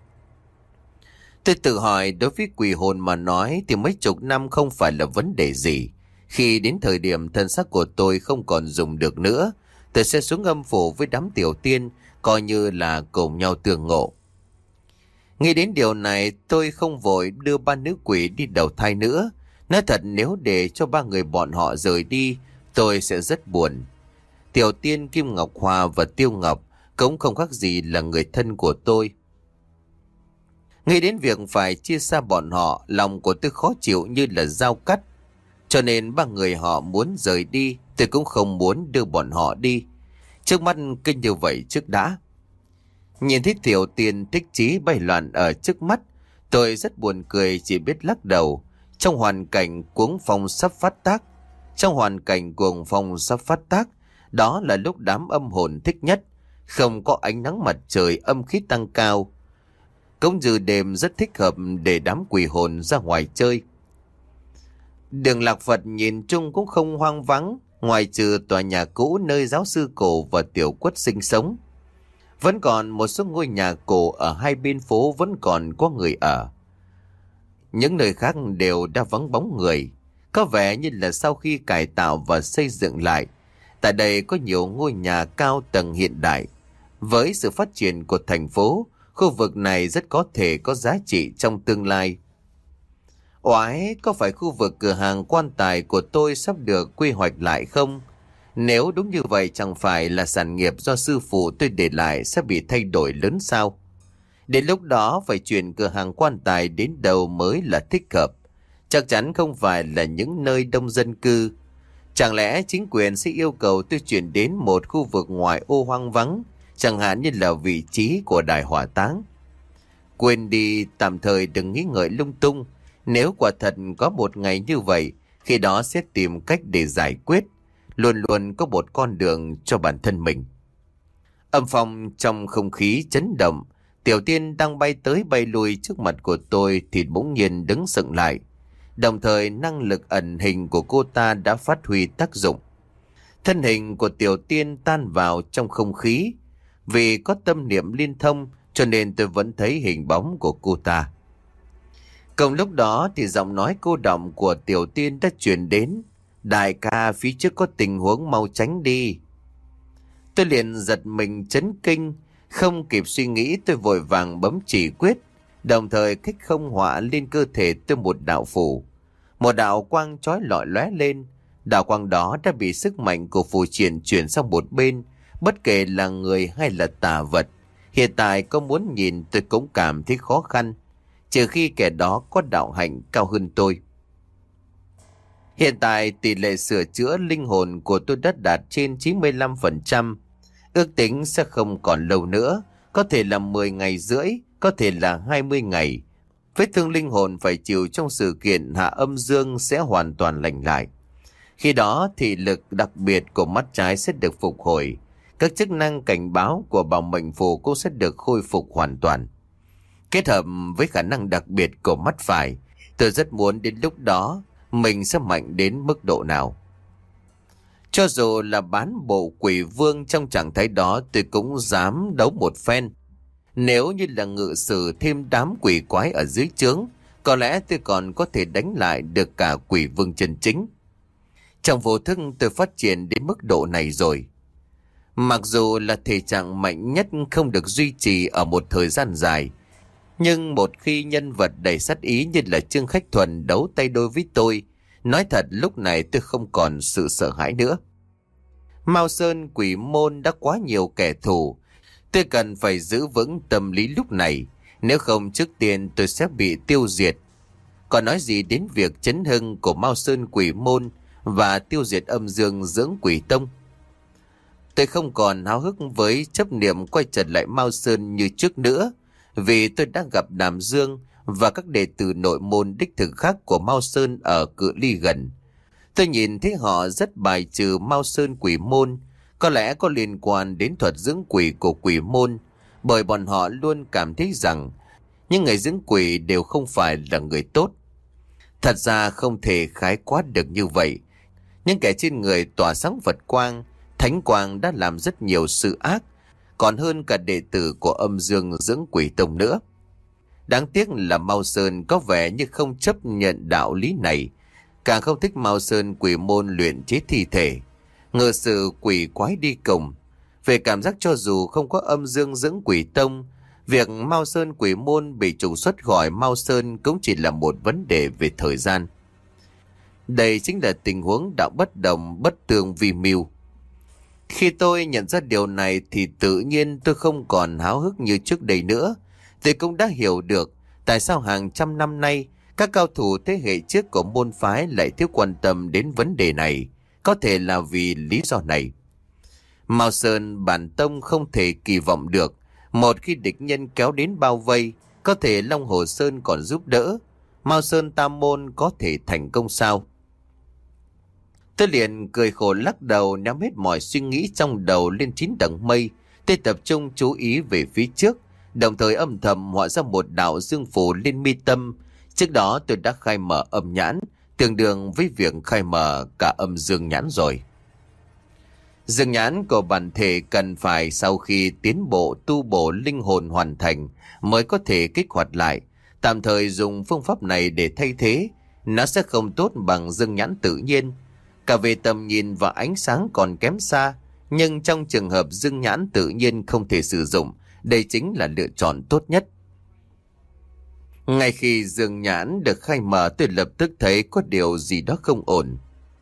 Tôi tự hỏi, đối với quỷ hồn mà nói thì mấy chục năm không phải là vấn đề gì. Khi đến thời điểm thân xác của tôi không còn dùng được nữa, tôi sẽ xuống âm phủ với đám Tiểu Tiên, coi như là cùng nhau tương ngộ. Nghĩ đến điều này, tôi không vội đưa ba nữ quỷ đi đầu thai nữa. Nói thật, nếu để cho ba người bọn họ rời đi, tôi sẽ rất buồn. Tiểu Tiên, Kim Ngọc Hoa và Tiêu Ngọc cũng không khác gì là người thân của tôi. Nghĩ đến việc phải chia xa bọn họ, lòng của tôi khó chịu như là dao cắt. Cho nên ba người họ muốn rời đi, tôi cũng không muốn đưa bọn họ đi. Trước mắt cứ như vậy trước đã. Nhìn thấy Tiểu Tiên thích chí bay loạn ở trước mắt, tôi rất buồn cười, chỉ biết lắc đầu. Trong hoàn cảnh cuồng phong sắp phát tác, trong hoàn cảnh cuồng phong sắp phát tác, đó là lúc đám âm hồn thích nhất. Không có ánh nắng mặt trời, âm khí tăng cao. Cũng như đêm rất thích hợp để đám quỷ hồn ra ngoài chơi. Đường Lạc Phật nhìn chung cũng không hoang vắng, ngoài trừ tòa nhà cũ nơi giáo sư Cổ và Tiểu Quất sinh sống. Vẫn còn một số ngôi nhà cổ ở hai bên phố vẫn còn có người ở. Những nơi khác đều đã vắng bóng người. Có vẻ như là sau khi cải tạo và xây dựng lại, tại đây có nhiều ngôi nhà cao tầng hiện đại. Với sự phát triển của thành phố, khu vực này rất có thể có giá trị trong tương lai. Oái, có phải khu vực cửa hàng quan tài của tôi sắp được quy hoạch lại không? Nếu đúng như vậy, chẳng phải là sản nghiệp do sư phụ tôi để lại sẽ bị thay đổi lớn sao? Đến lúc đó phải chuyển cửa hàng quan tài đến đâu mới là thích hợp? Chắc chắn không phải là những nơi đông dân cư. Chẳng lẽ chính quyền sẽ yêu cầu tôi chuyển đến một khu vực ngoài ô hoang vắng, chẳng hạn như là vị trí của đài hỏa táng? Quên đi, tạm thời đừng nghĩ ngợi lung tung. Nếu quả thật có một ngày như vậy, Khi đó sẽ tìm cách để giải quyết, luôn luôn có một con đường cho bản thân mình. Âm phong trong không khí chấn động, Tiểu Tiên đang bay tới bay lui trước mặt của tôi thì bỗng nhiên đứng sững lại. Đồng thời năng lực ẩn hình của cô ta đã phát huy tác dụng. Thân hình của Tiểu Tiên tan vào trong không khí. Vì có tâm niệm liên thông cho nên tôi vẫn thấy hình bóng của cô ta. Cùng lúc đó thì giọng nói cô đọng của Tiểu Tiên đã truyền đến. Đại ca, phía trước có tình huống, mau tránh đi. Tôi liền giật mình chấn kinh. Không kịp suy nghĩ tôi vội vàng bấm chỉ quyết. Đồng thời kích không họa lên cơ thể tôi một đạo phù. Một đạo quang chói lọi lóe lên. Đạo quang đó đã bị sức mạnh của phù triển chuyển sang một bên. Bất kể là người hay là tà vật, hiện tại có muốn nhìn tôi cũng cảm thấy khó khăn. Trừ khi kẻ đó có đạo hạnh cao hơn tôi. Hiện tại tỷ lệ sửa chữa linh hồn của tôi đã đạt trên chín mươi lăm phần trăm. Ước tính sẽ không còn lâu nữa. Có thể là mười ngày rưỡi, có thể là hai mươi ngày. Vết thương linh hồn phải chịu trong sự kiện hạ âm dương sẽ hoàn toàn lành lại. Khi đó thị lực đặc biệt của mắt trái sẽ được phục hồi. Các chức năng cảnh báo của bảo mệnh phù cũng sẽ được khôi phục hoàn toàn. Kết hợp với khả năng đặc biệt của mắt phải, tôi rất muốn đến lúc đó mình sẽ mạnh đến mức độ nào. Cho dù là bán bộ quỷ vương trong trạng thái đó, tôi cũng dám đấu một phen. Nếu như là ngự sử thêm đám quỷ quái ở dưới trướng, có lẽ tôi còn có thể đánh lại được cả quỷ vương chân chính. Trong vô thức tôi phát triển đến mức độ này rồi. Mặc dù là thể trạng mạnh nhất không được duy trì ở một thời gian dài, nhưng một khi nhân vật đầy sát ý như là Trương Khách Thuần đấu tay đôi với tôi, nói thật lúc này tôi không còn sự sợ hãi nữa. Mao Sơn Quỷ Môn đã quá nhiều kẻ thù, tôi cần phải giữ vững tâm lý lúc này, nếu không trước tiên tôi sẽ bị tiêu diệt. Còn nói gì đến việc chấn hưng của Mao Sơn Quỷ Môn và tiêu diệt âm dương dưỡng quỷ tông. Tôi không còn háo hức với chấp niệm quay trở lại Mao Sơn như trước nữa, vì tôi đã gặp Đàm Dương và các đệ tử nội môn đích thực khác của Mao Sơn ở cự ly gần. Tôi nhìn thấy họ rất bài trừ Mao Sơn Quỷ Môn, có lẽ có liên quan đến thuật dưỡng quỷ của quỷ môn, bởi bọn họ luôn cảm thấy rằng những người dưỡng quỷ đều không phải là người tốt. Thật ra không thể khái quát được như vậy. Những kẻ trên người tỏa sáng Phật quang, Thánh quang đã làm rất nhiều sự ác, còn hơn cả đệ tử của âm dương dưỡng quỷ tông nữa. Đáng tiếc là Mao Sơn có vẻ như không chấp nhận đạo lý này, càng không thích Mao Sơn Quỷ Môn luyện chế thi thể, ngờ sự quỷ quái đi cùng. Về cảm giác cho dù không có âm dương dưỡng quỷ tông, việc Mao Sơn Quỷ Môn bị trục xuất khỏi Mao Sơn cũng chỉ là một vấn đề về thời gian. Đây chính là tình huống đạo bất đồng bất tường vi mưu. Khi tôi nhận ra điều này thì tự nhiên tôi không còn háo hức như trước đây nữa. Tôi cũng đã hiểu được tại sao hàng trăm năm nay các cao thủ thế hệ trước của môn phái lại thiếu quan tâm đến vấn đề này. Có thể là vì lý do này. Mao Sơn bản tông không thể kỳ vọng được một khi địch nhân kéo đến bao vây, có thể Long Hồ Sơn còn giúp đỡ, Mao Sơn Tam Môn có thể thành công sao? Tôi liền cười khổ lắc đầu, ném hết mọi suy nghĩ trong đầu lên chín tầng mây. Tôi tập trung chú ý về phía trước, đồng thời âm thầm họa ra một đạo dương phù lên mi tâm. Trước đó tôi đã khai mở âm nhãn, tương đương với việc khai mở cả âm dương nhãn rồi. Dương nhãn của bản thể cần phải sau khi tiến bộ tu bổ linh hồn hoàn thành mới có thể kích hoạt lại. Tạm thời dùng phương pháp này để thay thế, nó sẽ không tốt bằng dương nhãn tự nhiên. Cả về tầm nhìn và ánh sáng còn kém xa, nhưng trong trường hợp dương nhãn tự nhiên không thể sử dụng, đây chính là lựa chọn tốt nhất. Ngay khi dương nhãn được khai mở, tôi lập tức thấy có điều gì đó không ổn.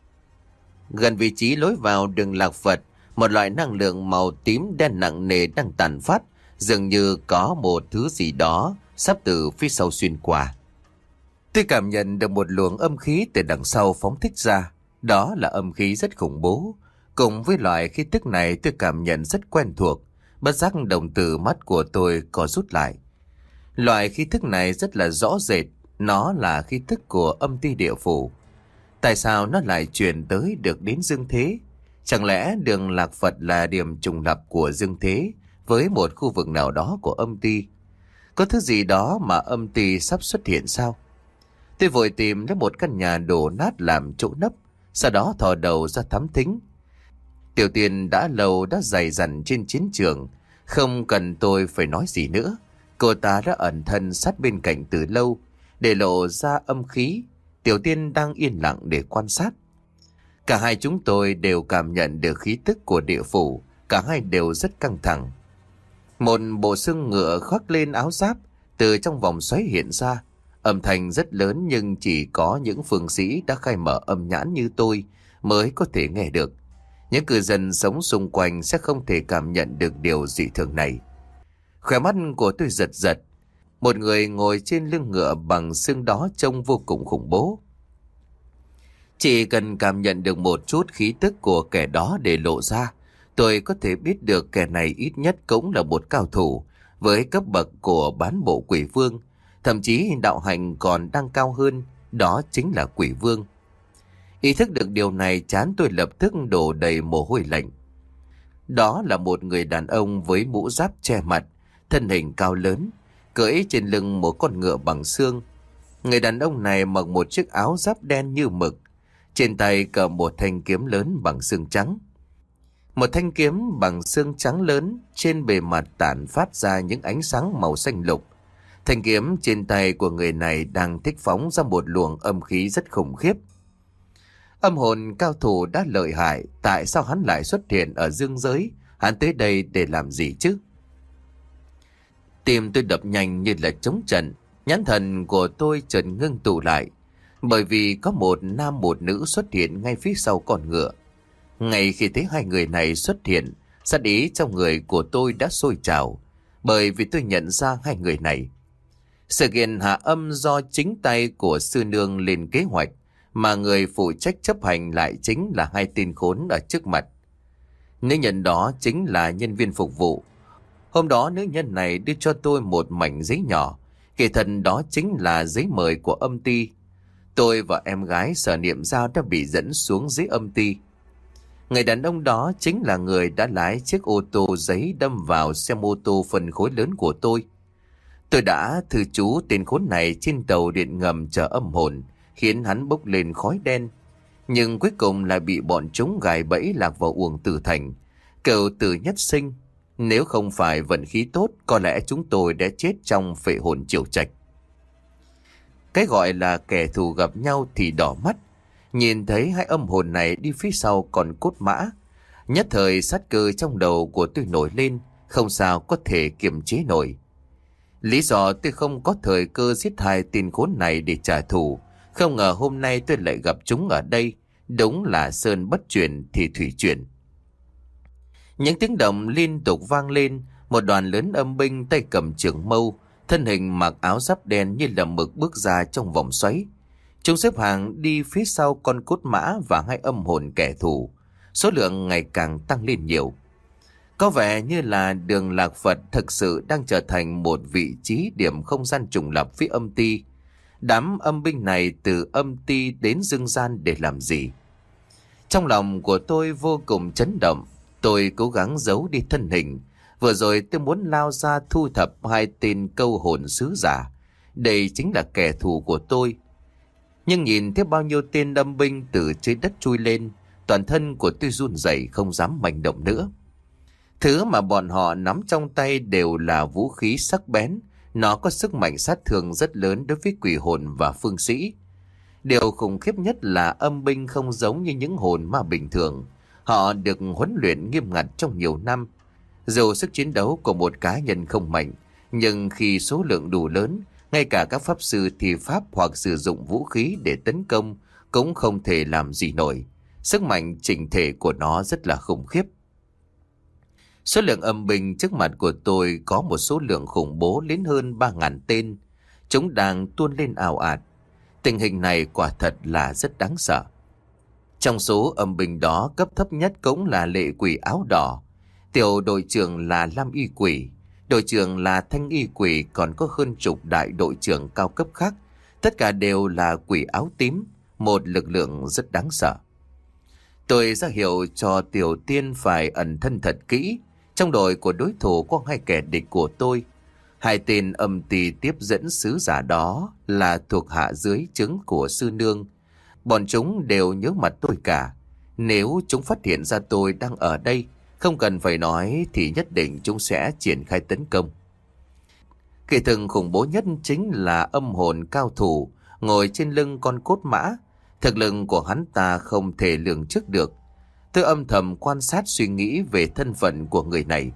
Gần vị trí lối vào đường lạc Phật, một loại năng lượng màu tím đen nặng nề đang tàn phát, dường như có một thứ gì đó sắp từ phía sau xuyên qua. Tôi cảm nhận được một luồng âm khí từ đằng sau phóng thích ra. Đó là âm khí rất khủng bố. Cùng với loại khí tức này tôi cảm nhận rất quen thuộc. Bất giác đồng tử mắt của tôi co rút lại. Loại khí tức này rất là rõ rệt. Nó là khí tức của âm ti địa phủ. Tại sao nó lại chuyển tới được đến dương thế? Chẳng lẽ đường lạc Phật là điểm trùng lập của dương thế với một khu vực nào đó của âm ty? Có thứ gì đó mà âm ty sắp xuất hiện sao? Tôi vội tìm lấy một căn nhà đổ nát làm chỗ nấp, sau đó thò đầu ra thám thính. Tiểu Tiên đã lâu đã dày dặn trên chiến trường, không cần tôi phải nói gì nữa. Cô ta đã ẩn thân sát bên cạnh từ lâu, để lộ ra âm khí. Tiểu Tiên đang yên lặng để quan sát. Cả hai chúng tôi đều cảm nhận được khí tức của địa phủ, cả hai đều rất căng thẳng. Một bộ xương ngựa khoác lên áo giáp từ trong vòng xoáy hiện ra. Âm thanh rất lớn nhưng chỉ có những phương sĩ đã khai mở âm nhãn như tôi mới có thể nghe được. Những cư dân sống xung quanh sẽ không thể cảm nhận được điều dị thường này. Khóe mắt của tôi giật giật. Một người ngồi trên lưng ngựa bằng xương đó trông vô cùng khủng bố. Chỉ cần cảm nhận được một chút khí tức của kẻ đó để lộ ra, tôi có thể biết được kẻ này ít nhất cũng là một cao thủ với cấp bậc của bán bộ quỷ vương. Thậm chí đạo hạnh còn đang cao hơn, đó chính là quỷ vương. Ý thức được điều này, trán tôi lập tức đổ đầy mồ hôi lạnh. Đó là một người đàn ông với mũ giáp che mặt, thân hình cao lớn, cưỡi trên lưng một con ngựa bằng xương. Người đàn ông này mặc một chiếc áo giáp đen như mực, trên tay cầm một thanh kiếm lớn bằng xương trắng. Một thanh kiếm bằng xương trắng lớn, trên bề mặt tản phát ra những ánh sáng màu xanh lục. Thanh kiếm trên tay của người này đang thích phóng ra một luồng âm khí rất khủng khiếp. Âm hồn cao thủ đã lợi hại, tại sao hắn lại xuất hiện ở dương giới? Hắn tới đây để làm gì chứ? Tim tôi đập nhanh như là trống trận, nhãn thần của tôi chợt ngưng tụ lại, bởi vì có một nam một nữ xuất hiện ngay phía sau con ngựa. Ngay khi thấy hai người này xuất hiện, sát ý trong người của tôi đã sôi trào, bởi vì tôi nhận ra hai người này. Sự kiện hạ âm do chính tay của sư nương lên kế hoạch, mà người phụ trách chấp hành lại chính là hai tên khốn ở trước mặt. Nữ nhân đó chính là nhân viên phục vụ. Hôm đó nữ nhân này đưa cho tôi một mảnh giấy nhỏ, kỳ thật đó chính là giấy mời của âm ty. Tôi và em gái Sở Niệm Giao đã bị dẫn xuống dưới âm ty. Người đàn ông đó chính là người đã lái chiếc ô tô giấy đâm vào xe mô tô phân khối lớn của tôi. Tôi đã thử chú tên khốn này trên tàu điện ngầm chở âm hồn, khiến hắn bốc lên khói đen. Nhưng cuối cùng lại bị bọn chúng gài bẫy lạc vào uổng tử thành, cựu tử nhất sinh. Nếu không phải vận khí tốt, có lẽ chúng tôi đã chết trong phệ hồn triều trạch. Cái gọi là kẻ thù gặp nhau thì đỏ mắt. Nhìn thấy hai âm hồn này đi phía sau còn cốt mã, nhất thời sát cơ trong đầu của tôi nổi lên, không sao có thể kiềm chế nổi. Lý do tôi không có thời cơ giết hai tên khốn này để trả thù, không ngờ hôm nay tôi lại gặp chúng ở đây. Đúng là sơn bất chuyển thì thủy chuyển. Những tiếng động liên tục vang lên, một đoàn lớn âm binh tay cầm trường mâu, thân hình mặc áo giáp đen như là mực bước ra trong vòng xoáy. Chúng xếp hàng đi phía sau con cốt mã và hai âm hồn kẻ thù, số lượng ngày càng tăng lên nhiều. Có vẻ như là đường Lạc Phật thực sự đang trở thành một vị trí điểm không gian trùng lập phía âm ty. Đám âm binh này từ âm ty đến dương gian để làm gì? Trong lòng của tôi vô cùng chấn động. Tôi cố gắng giấu đi thân hình. Vừa rồi tôi muốn lao ra thu thập hai tên câu hồn sứ giả. Đây chính là kẻ thù của tôi. Nhưng nhìn thấy bao nhiêu tên âm binh từ dưới đất chui lên, toàn thân của tôi run rẩy không dám manh động nữa. Thứ mà bọn họ nắm trong tay đều là vũ khí sắc bén. Nó có sức mạnh sát thương rất lớn đối với quỷ hồn và phương sĩ. Điều khủng khiếp nhất là âm binh không giống như những hồn ma bình thường. Họ được huấn luyện nghiêm ngặt trong nhiều năm. Dù sức chiến đấu của một cá nhân không mạnh, nhưng khi số lượng đủ lớn, ngay cả các pháp sư thi pháp hoặc sử dụng vũ khí để tấn công cũng không thể làm gì nổi. Sức mạnh chỉnh thể của nó rất là khủng khiếp. Số lượng âm binh trước mặt của tôi có một số lượng khủng bố đến hơn ba ngàn tên. Chúng đang tuôn lên ào ạt. Tình hình này quả thật là rất đáng sợ. Trong số âm binh đó, cấp thấp nhất cũng là lệ quỷ áo đỏ. Tiểu đội trưởng là lam y quỷ. Đội trưởng là thanh y quỷ, còn có hơn chục đại đội trưởng cao cấp khác. Tất cả đều là quỷ áo tím. một lực lượng rất đáng sợ. Tôi ra hiệu cho Tiểu Tiên phải ẩn thân thật kỹ. Trong đội của đối thủ có hai kẻ địch của tôi. Hai tên âm tỳ tiếp dẫn sứ giả đó là thuộc hạ dưới trướng của sư nương. Bọn chúng đều nhớ mặt tôi cả. Nếu chúng phát hiện ra tôi đang ở đây, không cần phải nói thì nhất định chúng sẽ triển khai tấn công. Kẻ thừng khủng bố nhất chính là âm hồn cao thủ ngồi trên lưng con cốt mã. Thực lực của hắn ta không thể lường trước được. Tôi âm thầm quan sát suy nghĩ về thân phận của người này.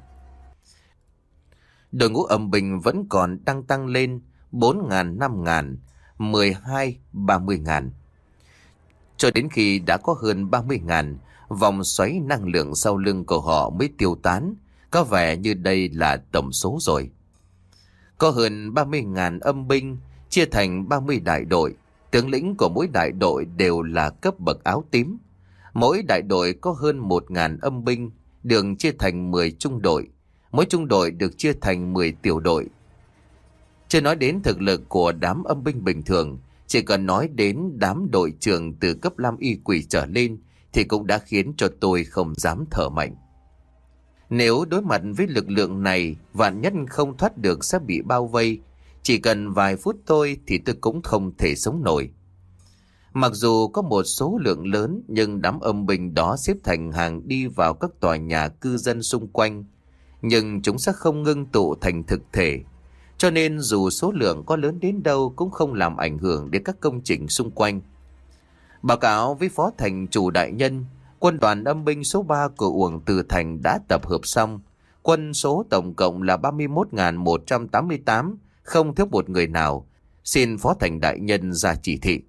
Đội ngũ âm binh vẫn còn tăng tăng lên bốn ngàn, năm ngàn, mười hai, ba mươi ngàn. Cho đến khi đã có hơn ba mươi ngàn, vòng xoáy năng lượng sau lưng của họ mới tiêu tán. Có vẻ như đây là tổng số rồi. Có hơn ba mươi ngàn âm binh chia thành ba mươi đại đội. Tướng lĩnh của mỗi đại đội đều là cấp bậc áo tím. Mỗi đại đội có hơn một ngàn âm binh, được chia thành mười trung đội. Mỗi trung đội được chia thành mười tiểu đội. Chưa nói đến thực lực của đám âm binh bình thường, chỉ cần nói đến đám đội trưởng từ cấp Lam Y Quỷ trở lên thì cũng đã khiến cho tôi không dám thở mạnh. Nếu đối mặt với lực lượng này, vạn nhất không thoát được sẽ bị bao vây. Chỉ cần vài phút thôi thì tôi cũng không thể sống nổi. Mặc dù có một số lượng lớn, nhưng đám âm binh đó xếp thành hàng đi vào các tòa nhà cư dân xung quanh. Nhưng chúng sẽ không ngưng tụ thành thực thể. Cho nên dù số lượng có lớn đến đâu cũng không làm ảnh hưởng đến các công trình xung quanh. Báo cáo với Phó Thành Chủ đại nhân, quân đoàn âm binh số ba của Uổng Từ Thành đã tập hợp xong. Quân số tổng cộng là ba mươi mốt nghìn một trăm tám mươi tám, không thiếu một người nào. Xin Phó Thành đại nhân ra chỉ thị.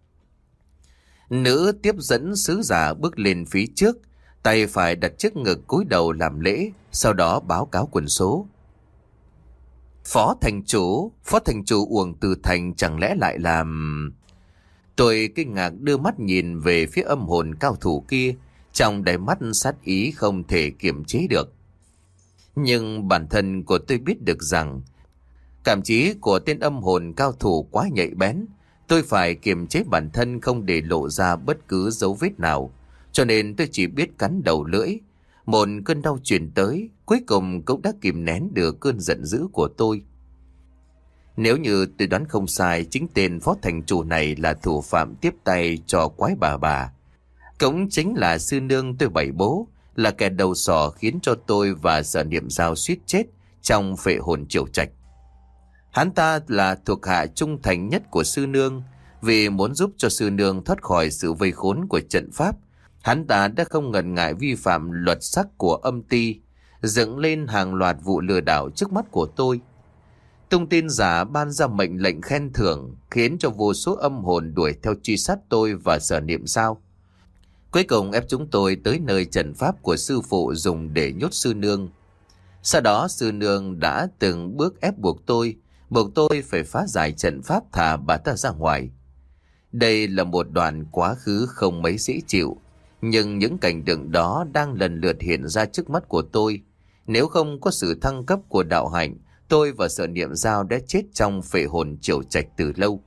Nữ tiếp dẫn sứ giả bước lên phía trước, tay phải đặt trước ngực cúi đầu làm lễ, sau đó báo cáo quân số. Phó Thành Chủ, Phó Thành Chủ Uổng Từ Thành chẳng lẽ lại làm... Tôi kinh ngạc đưa mắt nhìn về phía âm hồn cao thủ kia, trong đáy mắt sát ý không thể kiềm chế được. Nhưng bản thân của tôi biết được rằng cảm trí của tên âm hồn cao thủ quá nhạy bén. Tôi phải kiềm chế bản thân không để lộ ra bất cứ dấu vết nào. Cho nên tôi chỉ biết cắn đầu lưỡi. Một cơn đau truyền tới, cuối cùng cũng đã kìm nén được cơn giận dữ của tôi. Nếu như tôi đoán không sai, chính tên Phó Thành Chủ này là thủ phạm tiếp tay cho quái bà bà. Cũng chính là sư nương tôi bảy bố, là kẻ đầu sỏ khiến cho tôi và Sở Niệm Giao suýt chết trong phệ hồn triều trạch. Hắn ta là thuộc hạ trung thành nhất của sư nương. Vì muốn giúp cho sư nương thoát khỏi sự vây khốn của trận pháp, hắn ta đã không ngần ngại vi phạm luật sắc của âm ty, dựng lên hàng loạt vụ lừa đảo trước mắt của tôi. Tung tin giả ban ra mệnh lệnh khen thưởng, khiến cho vô số âm hồn đuổi theo truy sát tôi và Sở Niệm Giao. Cuối cùng ép chúng tôi tới nơi trận pháp của sư phụ dùng để nhốt sư nương. Sau đó sư nương đã từng bước ép buộc tôi, buộc tôi phải phá giải trận pháp thả bà ta ra ngoài. Đây là một đoạn quá khứ không mấy dễ chịu, nhưng những cảnh tượng đó đang lần lượt hiện ra trước mắt của tôi. Nếu không có sự thăng cấp của đạo hạnh, tôi và Sở Niệm Giao đã chết trong phệ hồn triều trạch từ lâu.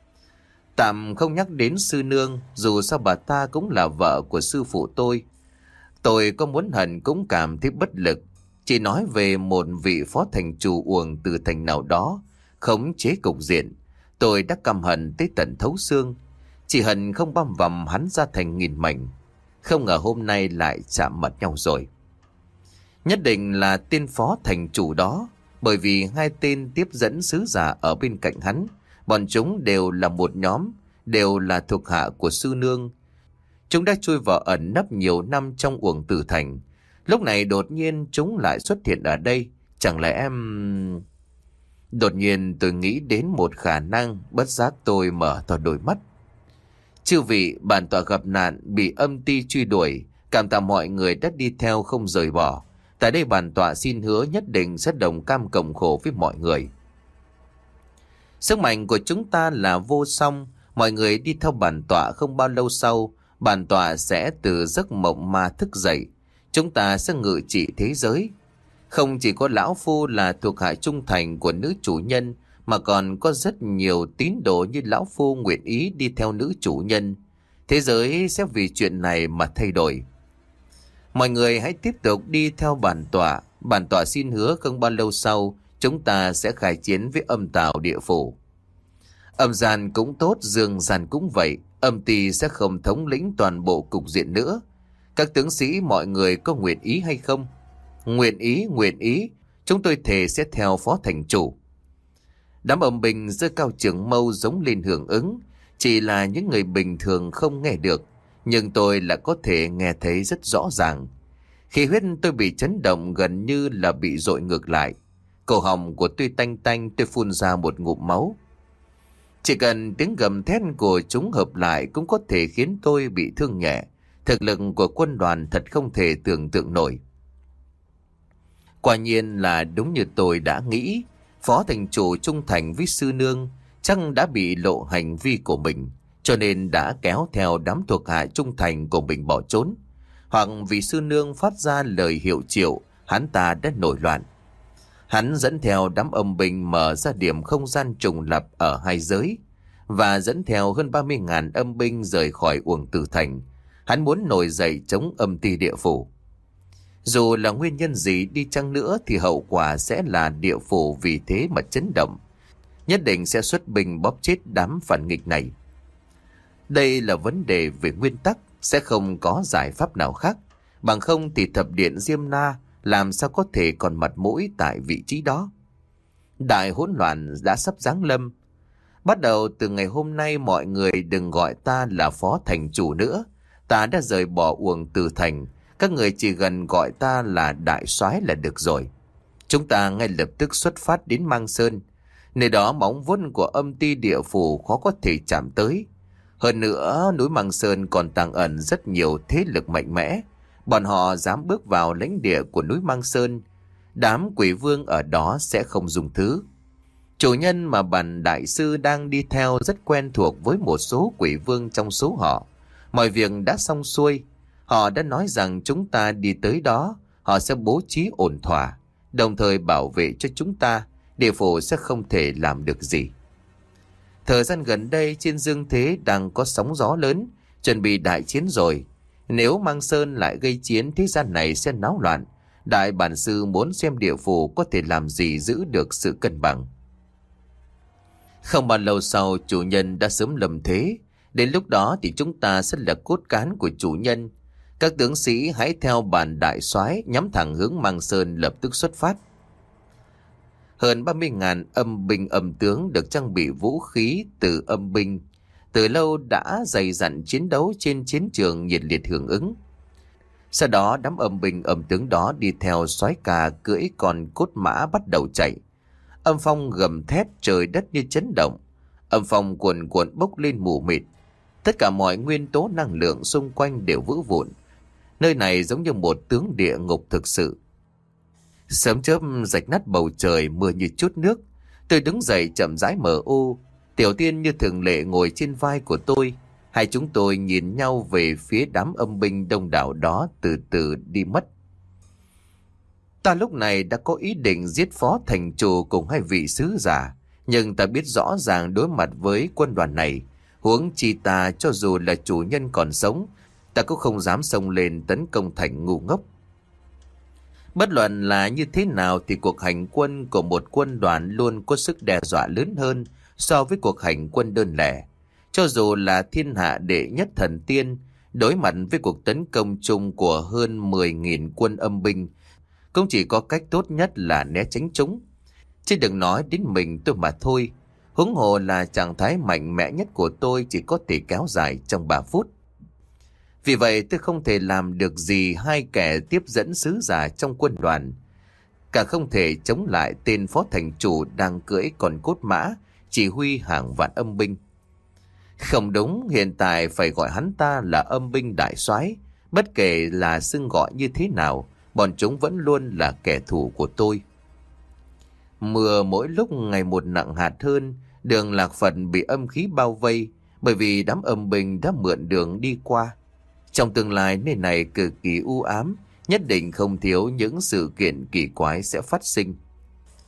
Tạm không nhắc đến sư nương, dù sao bà ta cũng là vợ của sư phụ tôi. Tôi có muốn hận cũng cảm thấy bất lực. Chỉ nói về một vị Phó Thành Chủ Uổng Từ Thành nào đó khống chế cục diện, tôi đã căm hận tới tận thấu xương. Chỉ hận không băm vằm hắn ra thành nghìn mảnh. Không ngờ hôm nay lại chạm mặt nhau rồi. Nhất định là tên Phó Thành Chủ đó, bởi vì hai tên tiếp dẫn sứ giả ở bên cạnh hắn, bọn chúng đều là một nhóm, đều là thuộc hạ của sư nương. Chúng đã chui vào ẩn nấp nhiều năm trong Uổng Tử Thành. Lúc này đột nhiên chúng lại xuất hiện ở đây. Chẳng lẽ em... Đột nhiên tôi nghĩ đến một khả năng, bất giác tôi mở to đôi mắt. Chư vị, bản tọa gặp nạn, bị âm ty truy đuổi, cảm tạ mọi người đã đi theo không rời bỏ. Tại đây bản tọa xin hứa nhất định sẽ đồng cam cộng khổ với mọi người. Sức mạnh của chúng ta là vô song, mọi người đi theo bản tọa không bao lâu sau, bản tọa sẽ từ giấc mộng ma thức dậy, chúng ta sẽ ngự trị thế giới. Không chỉ có lão phu là thuộc hạ trung thành của nữ chủ nhân, mà còn có rất nhiều tín đồ như lão phu nguyện ý đi theo nữ chủ nhân. Thế giới sẽ vì chuyện này mà thay đổi. Mọi người hãy tiếp tục đi theo bản tọa. Bản tọa xin hứa không bao lâu sau chúng ta sẽ khai chiến với âm tào địa phủ. Âm gian cũng tốt, dương gian cũng vậy. Âm ty sẽ không thống lĩnh toàn bộ cục diện nữa. Các tướng sĩ mọi người có nguyện ý hay không? Nguyện ý, nguyện ý. Chúng tôi thề sẽ theo phó thành chủ. Đám âm binh giơ cao trường mâu giống lên hưởng ứng. Chỉ là những người bình thường không nghe được, nhưng tôi là có thể nghe thấy rất rõ ràng. Khi huyết tôi bị chấn động gần như là bị dội ngược lại. Cổ họng của tôi tanh tanh, tôi phun ra một ngụm máu. Chỉ cần tiếng gầm thét của chúng hợp lại cũng có thể khiến tôi bị thương nhẹ. Thực lực của quân đoàn thật không thể tưởng tượng nổi. Quả nhiên là đúng như tôi đã nghĩ. Phó thành chủ trung thành với sư nương chắc đã bị lộ hành vi của mình, cho nên đã kéo theo đám thuộc hạ trung thành của mình bỏ trốn. Hoặc vì sư nương phát ra lời hiệu triệu, hắn ta đã nổi loạn. Hắn dẫn theo đám âm binh mở ra điểm không gian trùng lập ở hai giới, và dẫn theo hơn ba mươi ngàn âm binh rời khỏi Uổng Tử Thành. Hắn muốn nổi dậy chống âm ty địa phủ. Dù là nguyên nhân gì đi chăng nữa thì hậu quả sẽ là địa phủ vì thế mà chấn động. Nhất định sẽ xuất binh bóp chết đám phản nghịch này. Đây là vấn đề về nguyên tắc, sẽ không có giải pháp nào khác. Bằng không thì thập điện Diêm Na làm sao có thể còn mặt mũi tại vị trí đó. Đại hỗn loạn đã sắp giáng lâm. Bắt đầu từ ngày hôm nay mọi người đừng gọi ta là phó thành chủ nữa. Ta đã rời bỏ Uổng Tử Thành. Các người chỉ gần gọi ta là đại soái là được rồi. Chúng ta ngay lập tức xuất phát đến Mang Sơn. Nơi đó móng vuốt của âm ty địa phủ khó có thể chạm tới. Hơn nữa, núi Mang Sơn còn tàng ẩn rất nhiều thế lực mạnh mẽ. Bọn họ dám bước vào lãnh địa của núi Mang Sơn. Đám quỷ vương ở đó sẽ không dùng thứ. Chủ nhân mà bản đại sư đang đi theo rất quen thuộc với một số quỷ vương trong số họ. Mọi việc đã xong xuôi. Họ đã nói rằng chúng ta đi tới đó, họ sẽ bố trí ổn thỏa, đồng thời bảo vệ cho chúng ta. Địa phủ sẽ không thể làm được gì. Thời gian gần đây trên dương thế đang có sóng gió lớn, chuẩn bị đại chiến rồi. Nếu Mang Sơn lại gây chiến, thế gian này sẽ náo loạn. Đại bản sư muốn xem địa phủ có thể làm gì giữ được sự cân bằng. Không bao lâu sau, chủ nhân đã sớm lầm thế. Đến lúc đó thì chúng ta sẽ là cốt cán của chủ nhân. Các tướng sĩ hãy theo bản đại soái nhắm thẳng hướng Mang Sơn lập tức xuất phát. Hơn ba mươi ngàn âm binh âm tướng được trang bị vũ khí từ âm binh. Từ lâu đã dày dặn chiến đấu trên chiến trường nhiệt liệt hưởng ứng. Sau đó đám âm binh âm tướng đó đi theo soái ca cưỡi con cốt mã bắt đầu chạy. Âm phong gầm thét, trời đất như chấn động. Âm phong cuồn cuộn bốc lên mù mịt. Tất cả mọi nguyên tố năng lượng xung quanh đều vỡ vụn. Nơi này giống như một tướng địa ngục thực sự. Sớm chớp rạch nát bầu trời, mưa như chút nước. Tôi đứng dậy chậm rãi mở ô. Tiểu Tiên như thường lệ ngồi trên vai của tôi. Hai chúng tôi nhìn nhau về phía đám âm binh đông đảo đó từ từ đi mất. Ta lúc này đã có ý định giết phó thành chủ cùng hai vị sứ giả. Nhưng ta biết rõ ràng đối mặt với quân đoàn này, huống chi ta cho dù là chủ nhân còn sống, ta cũng không dám xông lên tấn công thành ngu ngốc. Bất luận là như thế nào thì cuộc hành quân của một quân đoàn luôn có sức đe dọa lớn hơn so với cuộc hành quân đơn lẻ. Cho dù là thiên hạ đệ nhất thần tiên, đối mặt với cuộc tấn công chung của hơn mười nghìn quân âm binh, cũng chỉ có cách tốt nhất là né tránh chúng. Chứ đừng nói đến mình tôi mà thôi. Huống hồ là trạng thái mạnh mẽ nhất của tôi chỉ có thể kéo dài trong ba phút. Vì vậy tôi không thể làm được gì hai kẻ tiếp dẫn sứ giả trong quân đoàn. Cả không thể chống lại tên phó thành chủ đang cưỡi con cốt mã, chỉ huy hàng vạn âm binh. Không đúng, hiện tại phải gọi hắn ta là âm binh đại soái. Bất kể là xưng gọi như thế nào, bọn chúng vẫn luôn là kẻ thù của tôi. Mưa mỗi lúc ngày một nặng hạt hơn, đường Lạc Phật bị âm khí bao vây, bởi vì đám âm binh đã mượn đường đi qua. Trong tương lai nơi này cực kỳ u ám, nhất định không thiếu những sự kiện kỳ quái sẽ phát sinh.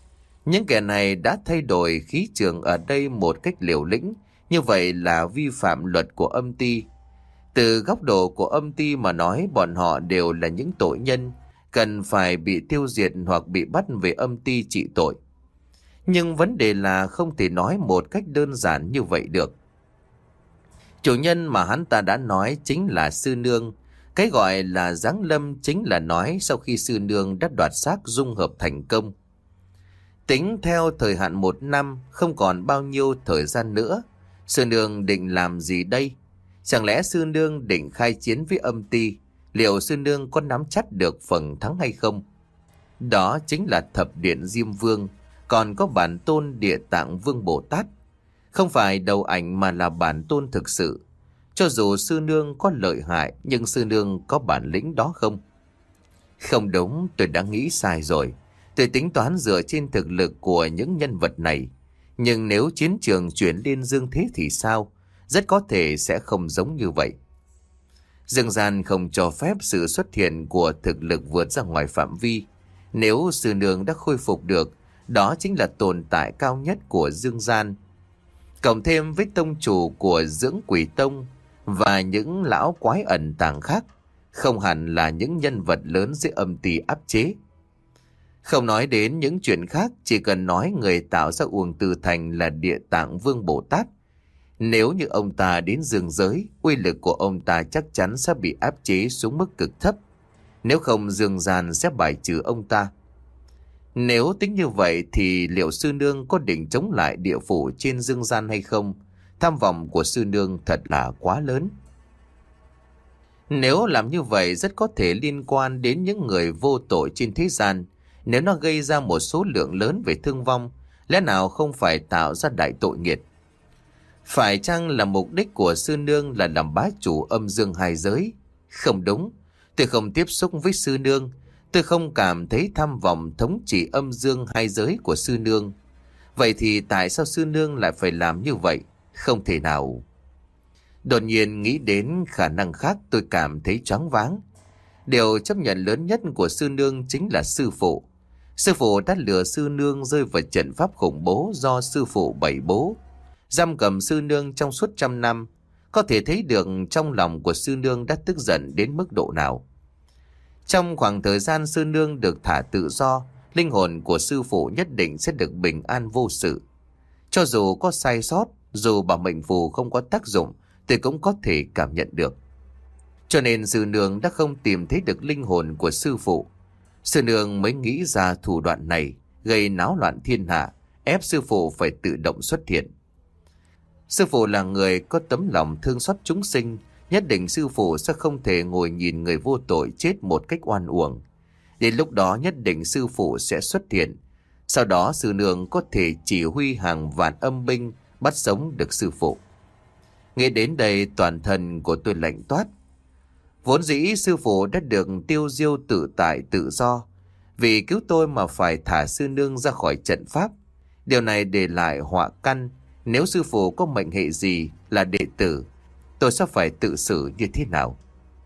Những kẻ này đã thay đổi khí trường ở đây một cách liều lĩnh, như vậy là vi phạm luật của âm ty. Từ góc độ của âm ty mà nói, bọn họ đều là những tội nhân, cần phải bị tiêu diệt hoặc bị bắt về âm ty trị tội. Nhưng vấn đề là không thể nói một cách đơn giản như vậy được. Chủ nhân mà hắn ta đã nói chính là sư nương. Cái gọi là giáng lâm chính là nói sau khi sư nương đã đoạt xác dung hợp thành công. Tính theo thời hạn một năm, không còn bao nhiêu thời gian nữa. Sư nương định làm gì đây? Chẳng lẽ sư nương định khai chiến với âm ty? Liệu sư nương có nắm chắc được phần thắng hay không? Đó chính là thập điện Diêm Vương, còn có bản tôn Địa Tạng Vương Bồ Tát. Không phải đầu ảnh mà là bản tôn thực sự. Cho dù sư nương có lợi hại, nhưng sư nương có bản lĩnh đó không? Không đúng, tôi đã nghĩ sai rồi. Tôi tính toán dựa trên thực lực của những nhân vật này. Nhưng nếu chiến trường chuyển lên dương thế thì sao? Rất có thể sẽ không giống như vậy. Dương gian không cho phép sự xuất hiện của thực lực vượt ra ngoài phạm vi. Nếu sư nương đã khôi phục được, đó chính là tồn tại cao nhất của dương gian. Cộng thêm với tông chủ của Dưỡng Quỷ Tông và những lão quái ẩn tàng khác, không hẳn là những nhân vật lớn dưới âm ty áp chế. Không nói đến những chuyện khác, chỉ cần nói người tạo ra Uổng Từ Thành là Địa Tạng Vương Bồ Tát. Nếu như ông ta đến dương giới, uy lực của ông ta chắc chắn sẽ bị áp chế xuống mức cực thấp. Nếu không, dương gian sẽ bài trừ ông ta. Nếu tính như vậy thì liệu sư nương có định chống lại địa phủ trên dương gian hay không? Tham vọng của sư nương thật là quá lớn. Nếu làm như vậy rất có thể liên quan đến những người vô tội trên thế gian. Nếu nó gây ra một số lượng lớn về thương vong, lẽ nào không phải tạo ra đại tội nghiệt? Phải chăng là mục đích của sư nương là làm bá chủ âm dương hai giới? Không đúng, tôi không tiếp xúc với sư nương. Tôi không cảm thấy tham vọng thống trị âm dương hai giới của sư nương. Vậy thì tại sao sư nương lại phải làm như vậy? Không thể nào. Đột nhiên nghĩ đến khả năng khác, tôi cảm thấy choáng váng. Điều chấp nhận lớn nhất của sư nương chính là sư phụ. Sư phụ đã lừa sư nương rơi vào trận pháp khủng bố do sư phụ bày bố, giam cầm sư nương trong suốt trăm năm. Có thể thấy được trong lòng của sư nương đã tức giận đến mức độ nào. Trong khoảng thời gian sư nương được thả tự do, linh hồn của sư phụ nhất định sẽ được bình an vô sự. Cho dù có sai sót, dù bảo mệnh phù không có tác dụng, thì cũng có thể cảm nhận được. Cho nên sư nương đã không tìm thấy được linh hồn của sư phụ. Sư nương mới nghĩ ra thủ đoạn này, gây náo loạn thiên hạ, ép sư phụ phải tự động xuất hiện. Sư phụ là người có tấm lòng thương xót chúng sinh, nhất định sư phụ sẽ không thể ngồi nhìn người vô tội chết một cách oan uổng. Đến lúc đó nhất định sư phụ sẽ xuất hiện. Sau đó sư nương có thể chỉ huy hàng vạn âm binh bắt sống được sư phụ. Nghe đến đây toàn thân của tôi lạnh toát. Vốn dĩ sư phụ đã được tiêu diêu tự tại tự do, vì cứu tôi mà phải thả sư nương ra khỏi trận pháp. Điều này để lại họa căn. Nếu sư phụ có mệnh hệ gì là đệ tử, tôi sẽ phải tự xử như thế nào?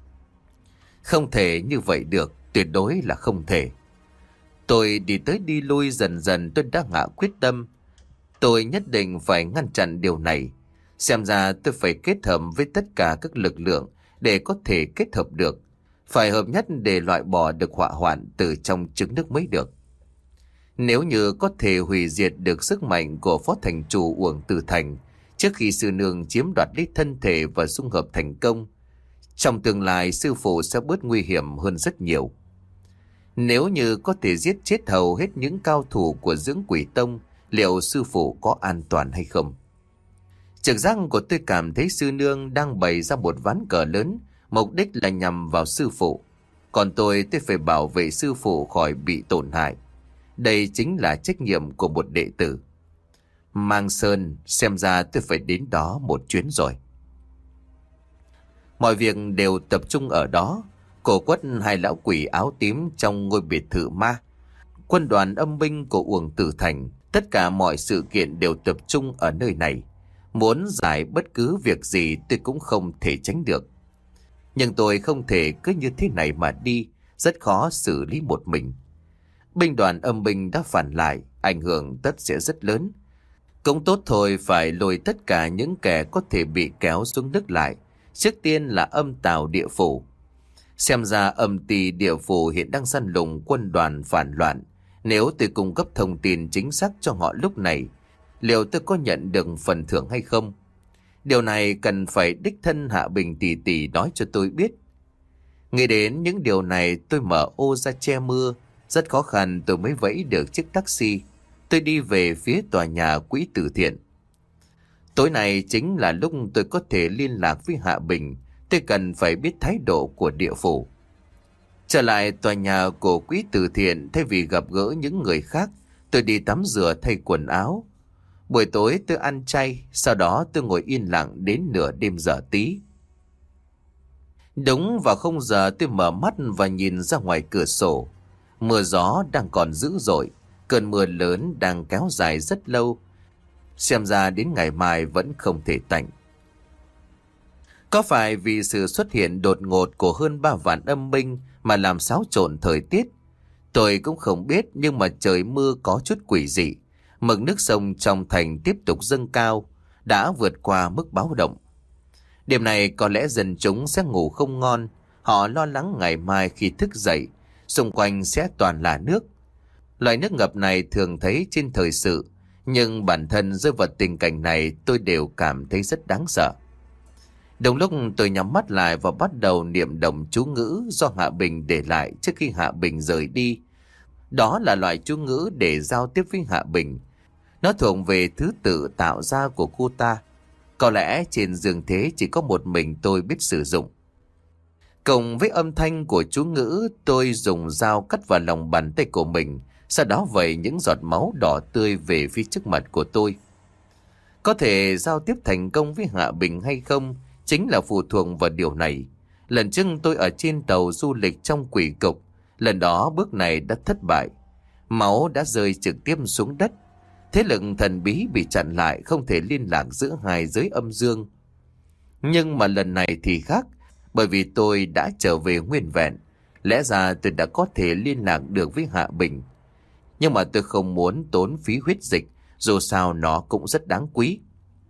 Không thể như vậy được, tuyệt đối là không thể. Tôi đi tới đi lui, dần dần tôi đã ngã quyết tâm. Tôi nhất định phải ngăn chặn điều này. Xem ra tôi phải kết hợp với tất cả các lực lượng để có thể kết hợp được. Phải hợp nhất để loại bỏ được họa hoạn từ trong trứng nước mới được. Nếu như có thể hủy diệt được sức mạnh của phó thành chủ Uổng Từ Thành trước khi sư nương chiếm đoạt lấy thân thể và dung hợp thành công, trong tương lai sư phụ sẽ bớt nguy hiểm hơn rất nhiều. Nếu như có thể giết chết hầu hết những cao thủ của Dưỡng Quỷ Tông, liệu sư phụ có an toàn hay không? Trực giác của tôi cảm thấy sư nương đang bày ra một ván cờ lớn, mục đích là nhằm vào sư phụ. Còn tôi, tôi phải bảo vệ sư phụ khỏi bị tổn hại. Đây chính là trách nhiệm của một đệ tử. Mang Sơn, xem ra tôi phải đến đó một chuyến rồi. Mọi việc đều tập trung ở đó. Cổ quất hai lão quỷ áo tím trong ngôi biệt thự ma, quân đoàn âm binh của Uổng Từ Thành, tất cả mọi sự kiện đều tập trung ở nơi này. Muốn giải bất cứ việc gì tôi cũng không thể tránh được. Nhưng tôi không thể cứ như thế này mà đi, rất khó xử lý một mình. Binh đoàn âm binh đã phản lại, ảnh hưởng tất sẽ rất lớn. Cũng tốt thôi, phải lôi tất cả những kẻ có thể bị kéo xuống nước lại. Trước tiên là âm tào địa phủ. Xem ra âm ty địa phủ hiện đang săn lùng quân đoàn phản loạn. Nếu tôi cung cấp thông tin chính xác cho họ lúc này, liệu tôi có nhận được phần thưởng hay không? Điều này cần phải đích thân Hạ Bình tỷ tỷ nói cho tôi biết. Nghĩ đến những điều này, tôi mở ô ra che mưa. Rất khó khăn tôi mới vẫy được chiếc taxi. Tôi đi về phía tòa nhà quỹ từ thiện. Tối nay chính là lúc tôi có thể liên lạc với Hạ Bình. Tôi cần phải biết thái độ của địa phủ. Trở lại tòa nhà của quỹ từ thiện, thay vì gặp gỡ những người khác, tôi đi tắm rửa thay quần áo. Buổi tối tôi ăn chay, sau đó tôi ngồi yên lặng đến nửa đêm giờ tí. Đúng vào không giờ tôi mở mắt và nhìn ra ngoài cửa sổ. Mưa gió đang còn dữ dội, cơn mưa lớn đang kéo dài rất lâu. Xem ra đến ngày mai vẫn không thể tạnh. Có phải vì sự xuất hiện đột ngột của hơn ba vạn âm binh mà làm xáo trộn thời tiết? Tôi cũng không biết, nhưng mà trời mưa có chút quỷ dị. Mực nước sông trong thành tiếp tục dâng cao, đã vượt qua mức báo động. Đêm này có lẽ dân chúng sẽ ngủ không ngon. Họ lo lắng ngày mai khi thức dậy, xung quanh sẽ toàn là nước. Loại nước ngập này thường thấy trên thời sự, nhưng bản thân rơi vào tình cảnh này tôi đều cảm thấy rất đáng sợ. Đồng lúc tôi nhắm mắt lại và bắt đầu niệm đồng chú ngữ do Hạ Bình để lại trước khi Hạ Bình rời đi. Đó là loại chú ngữ để giao tiếp với Hạ Bình. Nó thuộc về thứ tự tạo ra của cô ta. Có lẽ trên giường thế chỉ có một mình tôi biết sử dụng. Cộng với âm thanh của chú ngữ, tôi dùng dao cắt vào lòng bàn tay của mình, sau đó vẩy những giọt máu đỏ tươi về phía trước mặt của tôi. Có thể giao tiếp thành công với Hạ Bình hay không chính là phụ thuộc vào điều này. Lần trước tôi ở trên tàu du lịch trong quỷ cục, lần đó bước này đã thất bại. Máu đã rơi trực tiếp xuống đất. Thế lực thần bí bị chặn lại, không thể liên lạc giữa hai giới âm dương. Nhưng mà lần này thì khác, bởi vì tôi đã trở về nguyên vẹn. Lẽ ra tôi đã có thể liên lạc được với Hạ Bình. Nhưng mà tôi không muốn tốn phí huyết dịch, dù sao nó cũng rất đáng quý.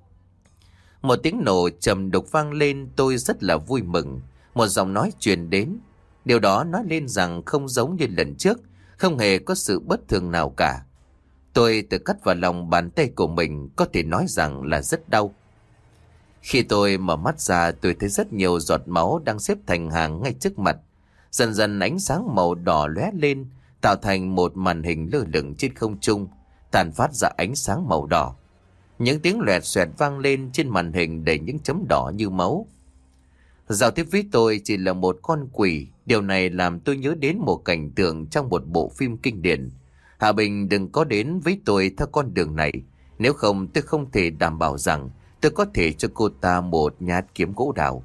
Một tiếng nổ trầm đục vang lên, tôi rất là vui mừng. Một giọng nói truyền đến. Điều đó nói lên rằng không giống như lần trước, không hề có sự bất thường nào cả. Tôi tự cắt vào lòng bàn tay của mình, có thể nói rằng là rất đau. Khi tôi mở mắt ra, tôi thấy rất nhiều giọt máu đang xếp thành hàng ngay trước mặt. Dần dần ánh sáng màu đỏ lóe lên, tạo thành một màn hình lơ lửng trên không trung, tàn phát ra ánh sáng màu đỏ. Những tiếng loẹt xoẹt vang lên trên màn hình đầy những chấm đỏ như máu. Giao tiếp với tôi chỉ là một con quỷ. Điều này làm tôi nhớ đến một cảnh tượng trong một bộ phim kinh điển. Hạ Bình đừng có đến với tôi theo con đường này, nếu không tôi không thể đảm bảo rằng tôi có thể cho cô ta một nhát kiếm gỗ đào.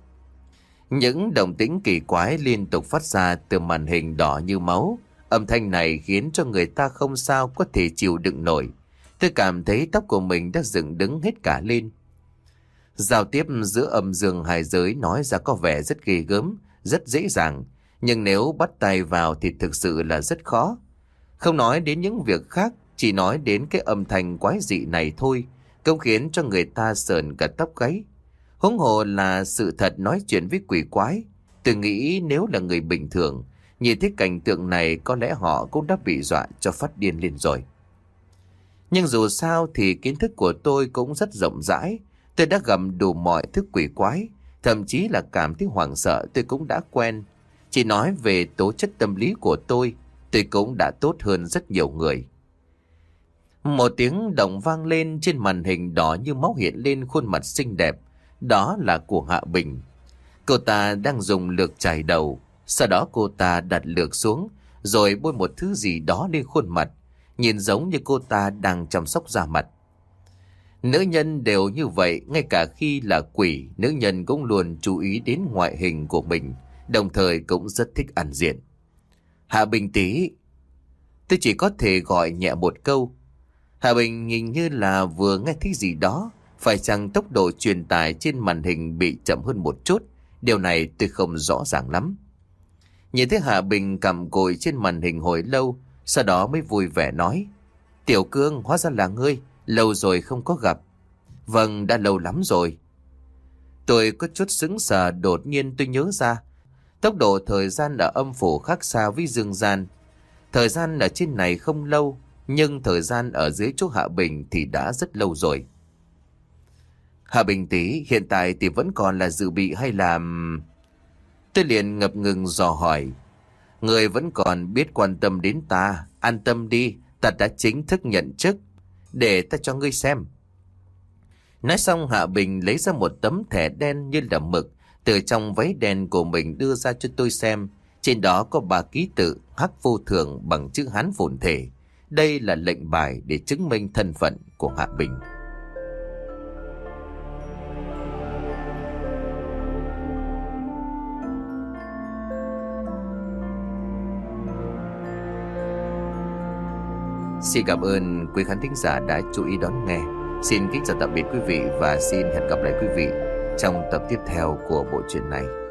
Những động tĩnh kỳ quái liên tục phát ra từ màn hình đỏ như máu. Âm thanh này khiến cho người ta không sao có thể chịu đựng nổi. Tôi cảm thấy tóc của mình đã dựng đứng hết cả lên. Giao tiếp giữa âm dương hai giới nói ra có vẻ rất ghê gớm, rất dễ dàng. Nhưng nếu bắt tay vào thì thực sự là rất khó. Không nói đến những việc khác, chỉ nói đến cái âm thanh quái dị này thôi, cũng khiến cho người ta sờn cả tóc gáy. Huống hồ là sự thật nói chuyện với quỷ quái. Tôi nghĩ nếu là người bình thường, nhìn thấy cảnh tượng này có lẽ họ cũng đã bị dọa cho phát điên lên rồi. Nhưng dù sao thì kiến thức của tôi cũng rất rộng rãi. Tôi đã gặp đủ mọi thứ quỷ quái, thậm chí là cảm thấy hoảng sợ tôi cũng đã quen. Chỉ nói về tố chất tâm lý của tôi, tôi cũng đã tốt hơn rất nhiều người. Một tiếng động vang lên, trên màn hình đỏ như máu hiện lên khuôn mặt xinh đẹp. Đó là của Hạ Bình. Cô ta đang dùng lược chải đầu. Sau đó cô ta đặt lược xuống, rồi bôi một thứ gì đó lên khuôn mặt, nhìn giống như cô ta đang chăm sóc da mặt. Nữ nhân đều như vậy, ngay cả khi là quỷ, nữ nhân cũng luôn chú ý đến ngoại hình của mình, đồng thời cũng rất thích ăn diện. Hạ Bình tí. Tôi chỉ có thể gọi nhẹ một câu. Hạ Bình nhìn như là vừa nghe thấy gì đó. Phải chăng tốc độ truyền tải trên màn hình bị chậm hơn một chút? Điều này tôi không rõ ràng lắm. Nhìn thấy Hạ Bình cằm cụi trên màn hình hồi lâu, Sau đó mới vui vẻ nói: Tiểu Cương, hóa ra là ngươi, lâu rồi không có gặp. Vâng, đã lâu lắm rồi. Tôi có chút sững sờ, đột nhiên tôi nhớ ra tốc độ thời gian ở âm phủ khác xa với dương gian. Thời gian ở trên này không lâu, nhưng thời gian ở dưới chỗ Hạ Bình thì đã rất lâu rồi. Hạ Bình tỷ, hiện tại thì vẫn còn là dự bị hay là... Tôi liền ngập ngừng dò hỏi: Người vẫn còn biết quan tâm đến ta, an tâm đi, ta đã chính thức nhận chức, để ta cho ngươi xem. Nói xong Hạ Bình lấy ra một tấm thẻ đen như là mực từ trong váy đen của mình đưa ra cho tôi xem. Trên đó có ba ký tự Hắc Vô Thường bằng chữ Hán phồn thể. Đây là lệnh bài để chứng minh thân phận của Hạ Bình. Xin cảm ơn quý khán thính giả đã chú ý đón nghe. Xin kính chào tạm biệt quý vị và xin hẹn gặp lại quý vị trong tập tiếp theo của bộ truyện này.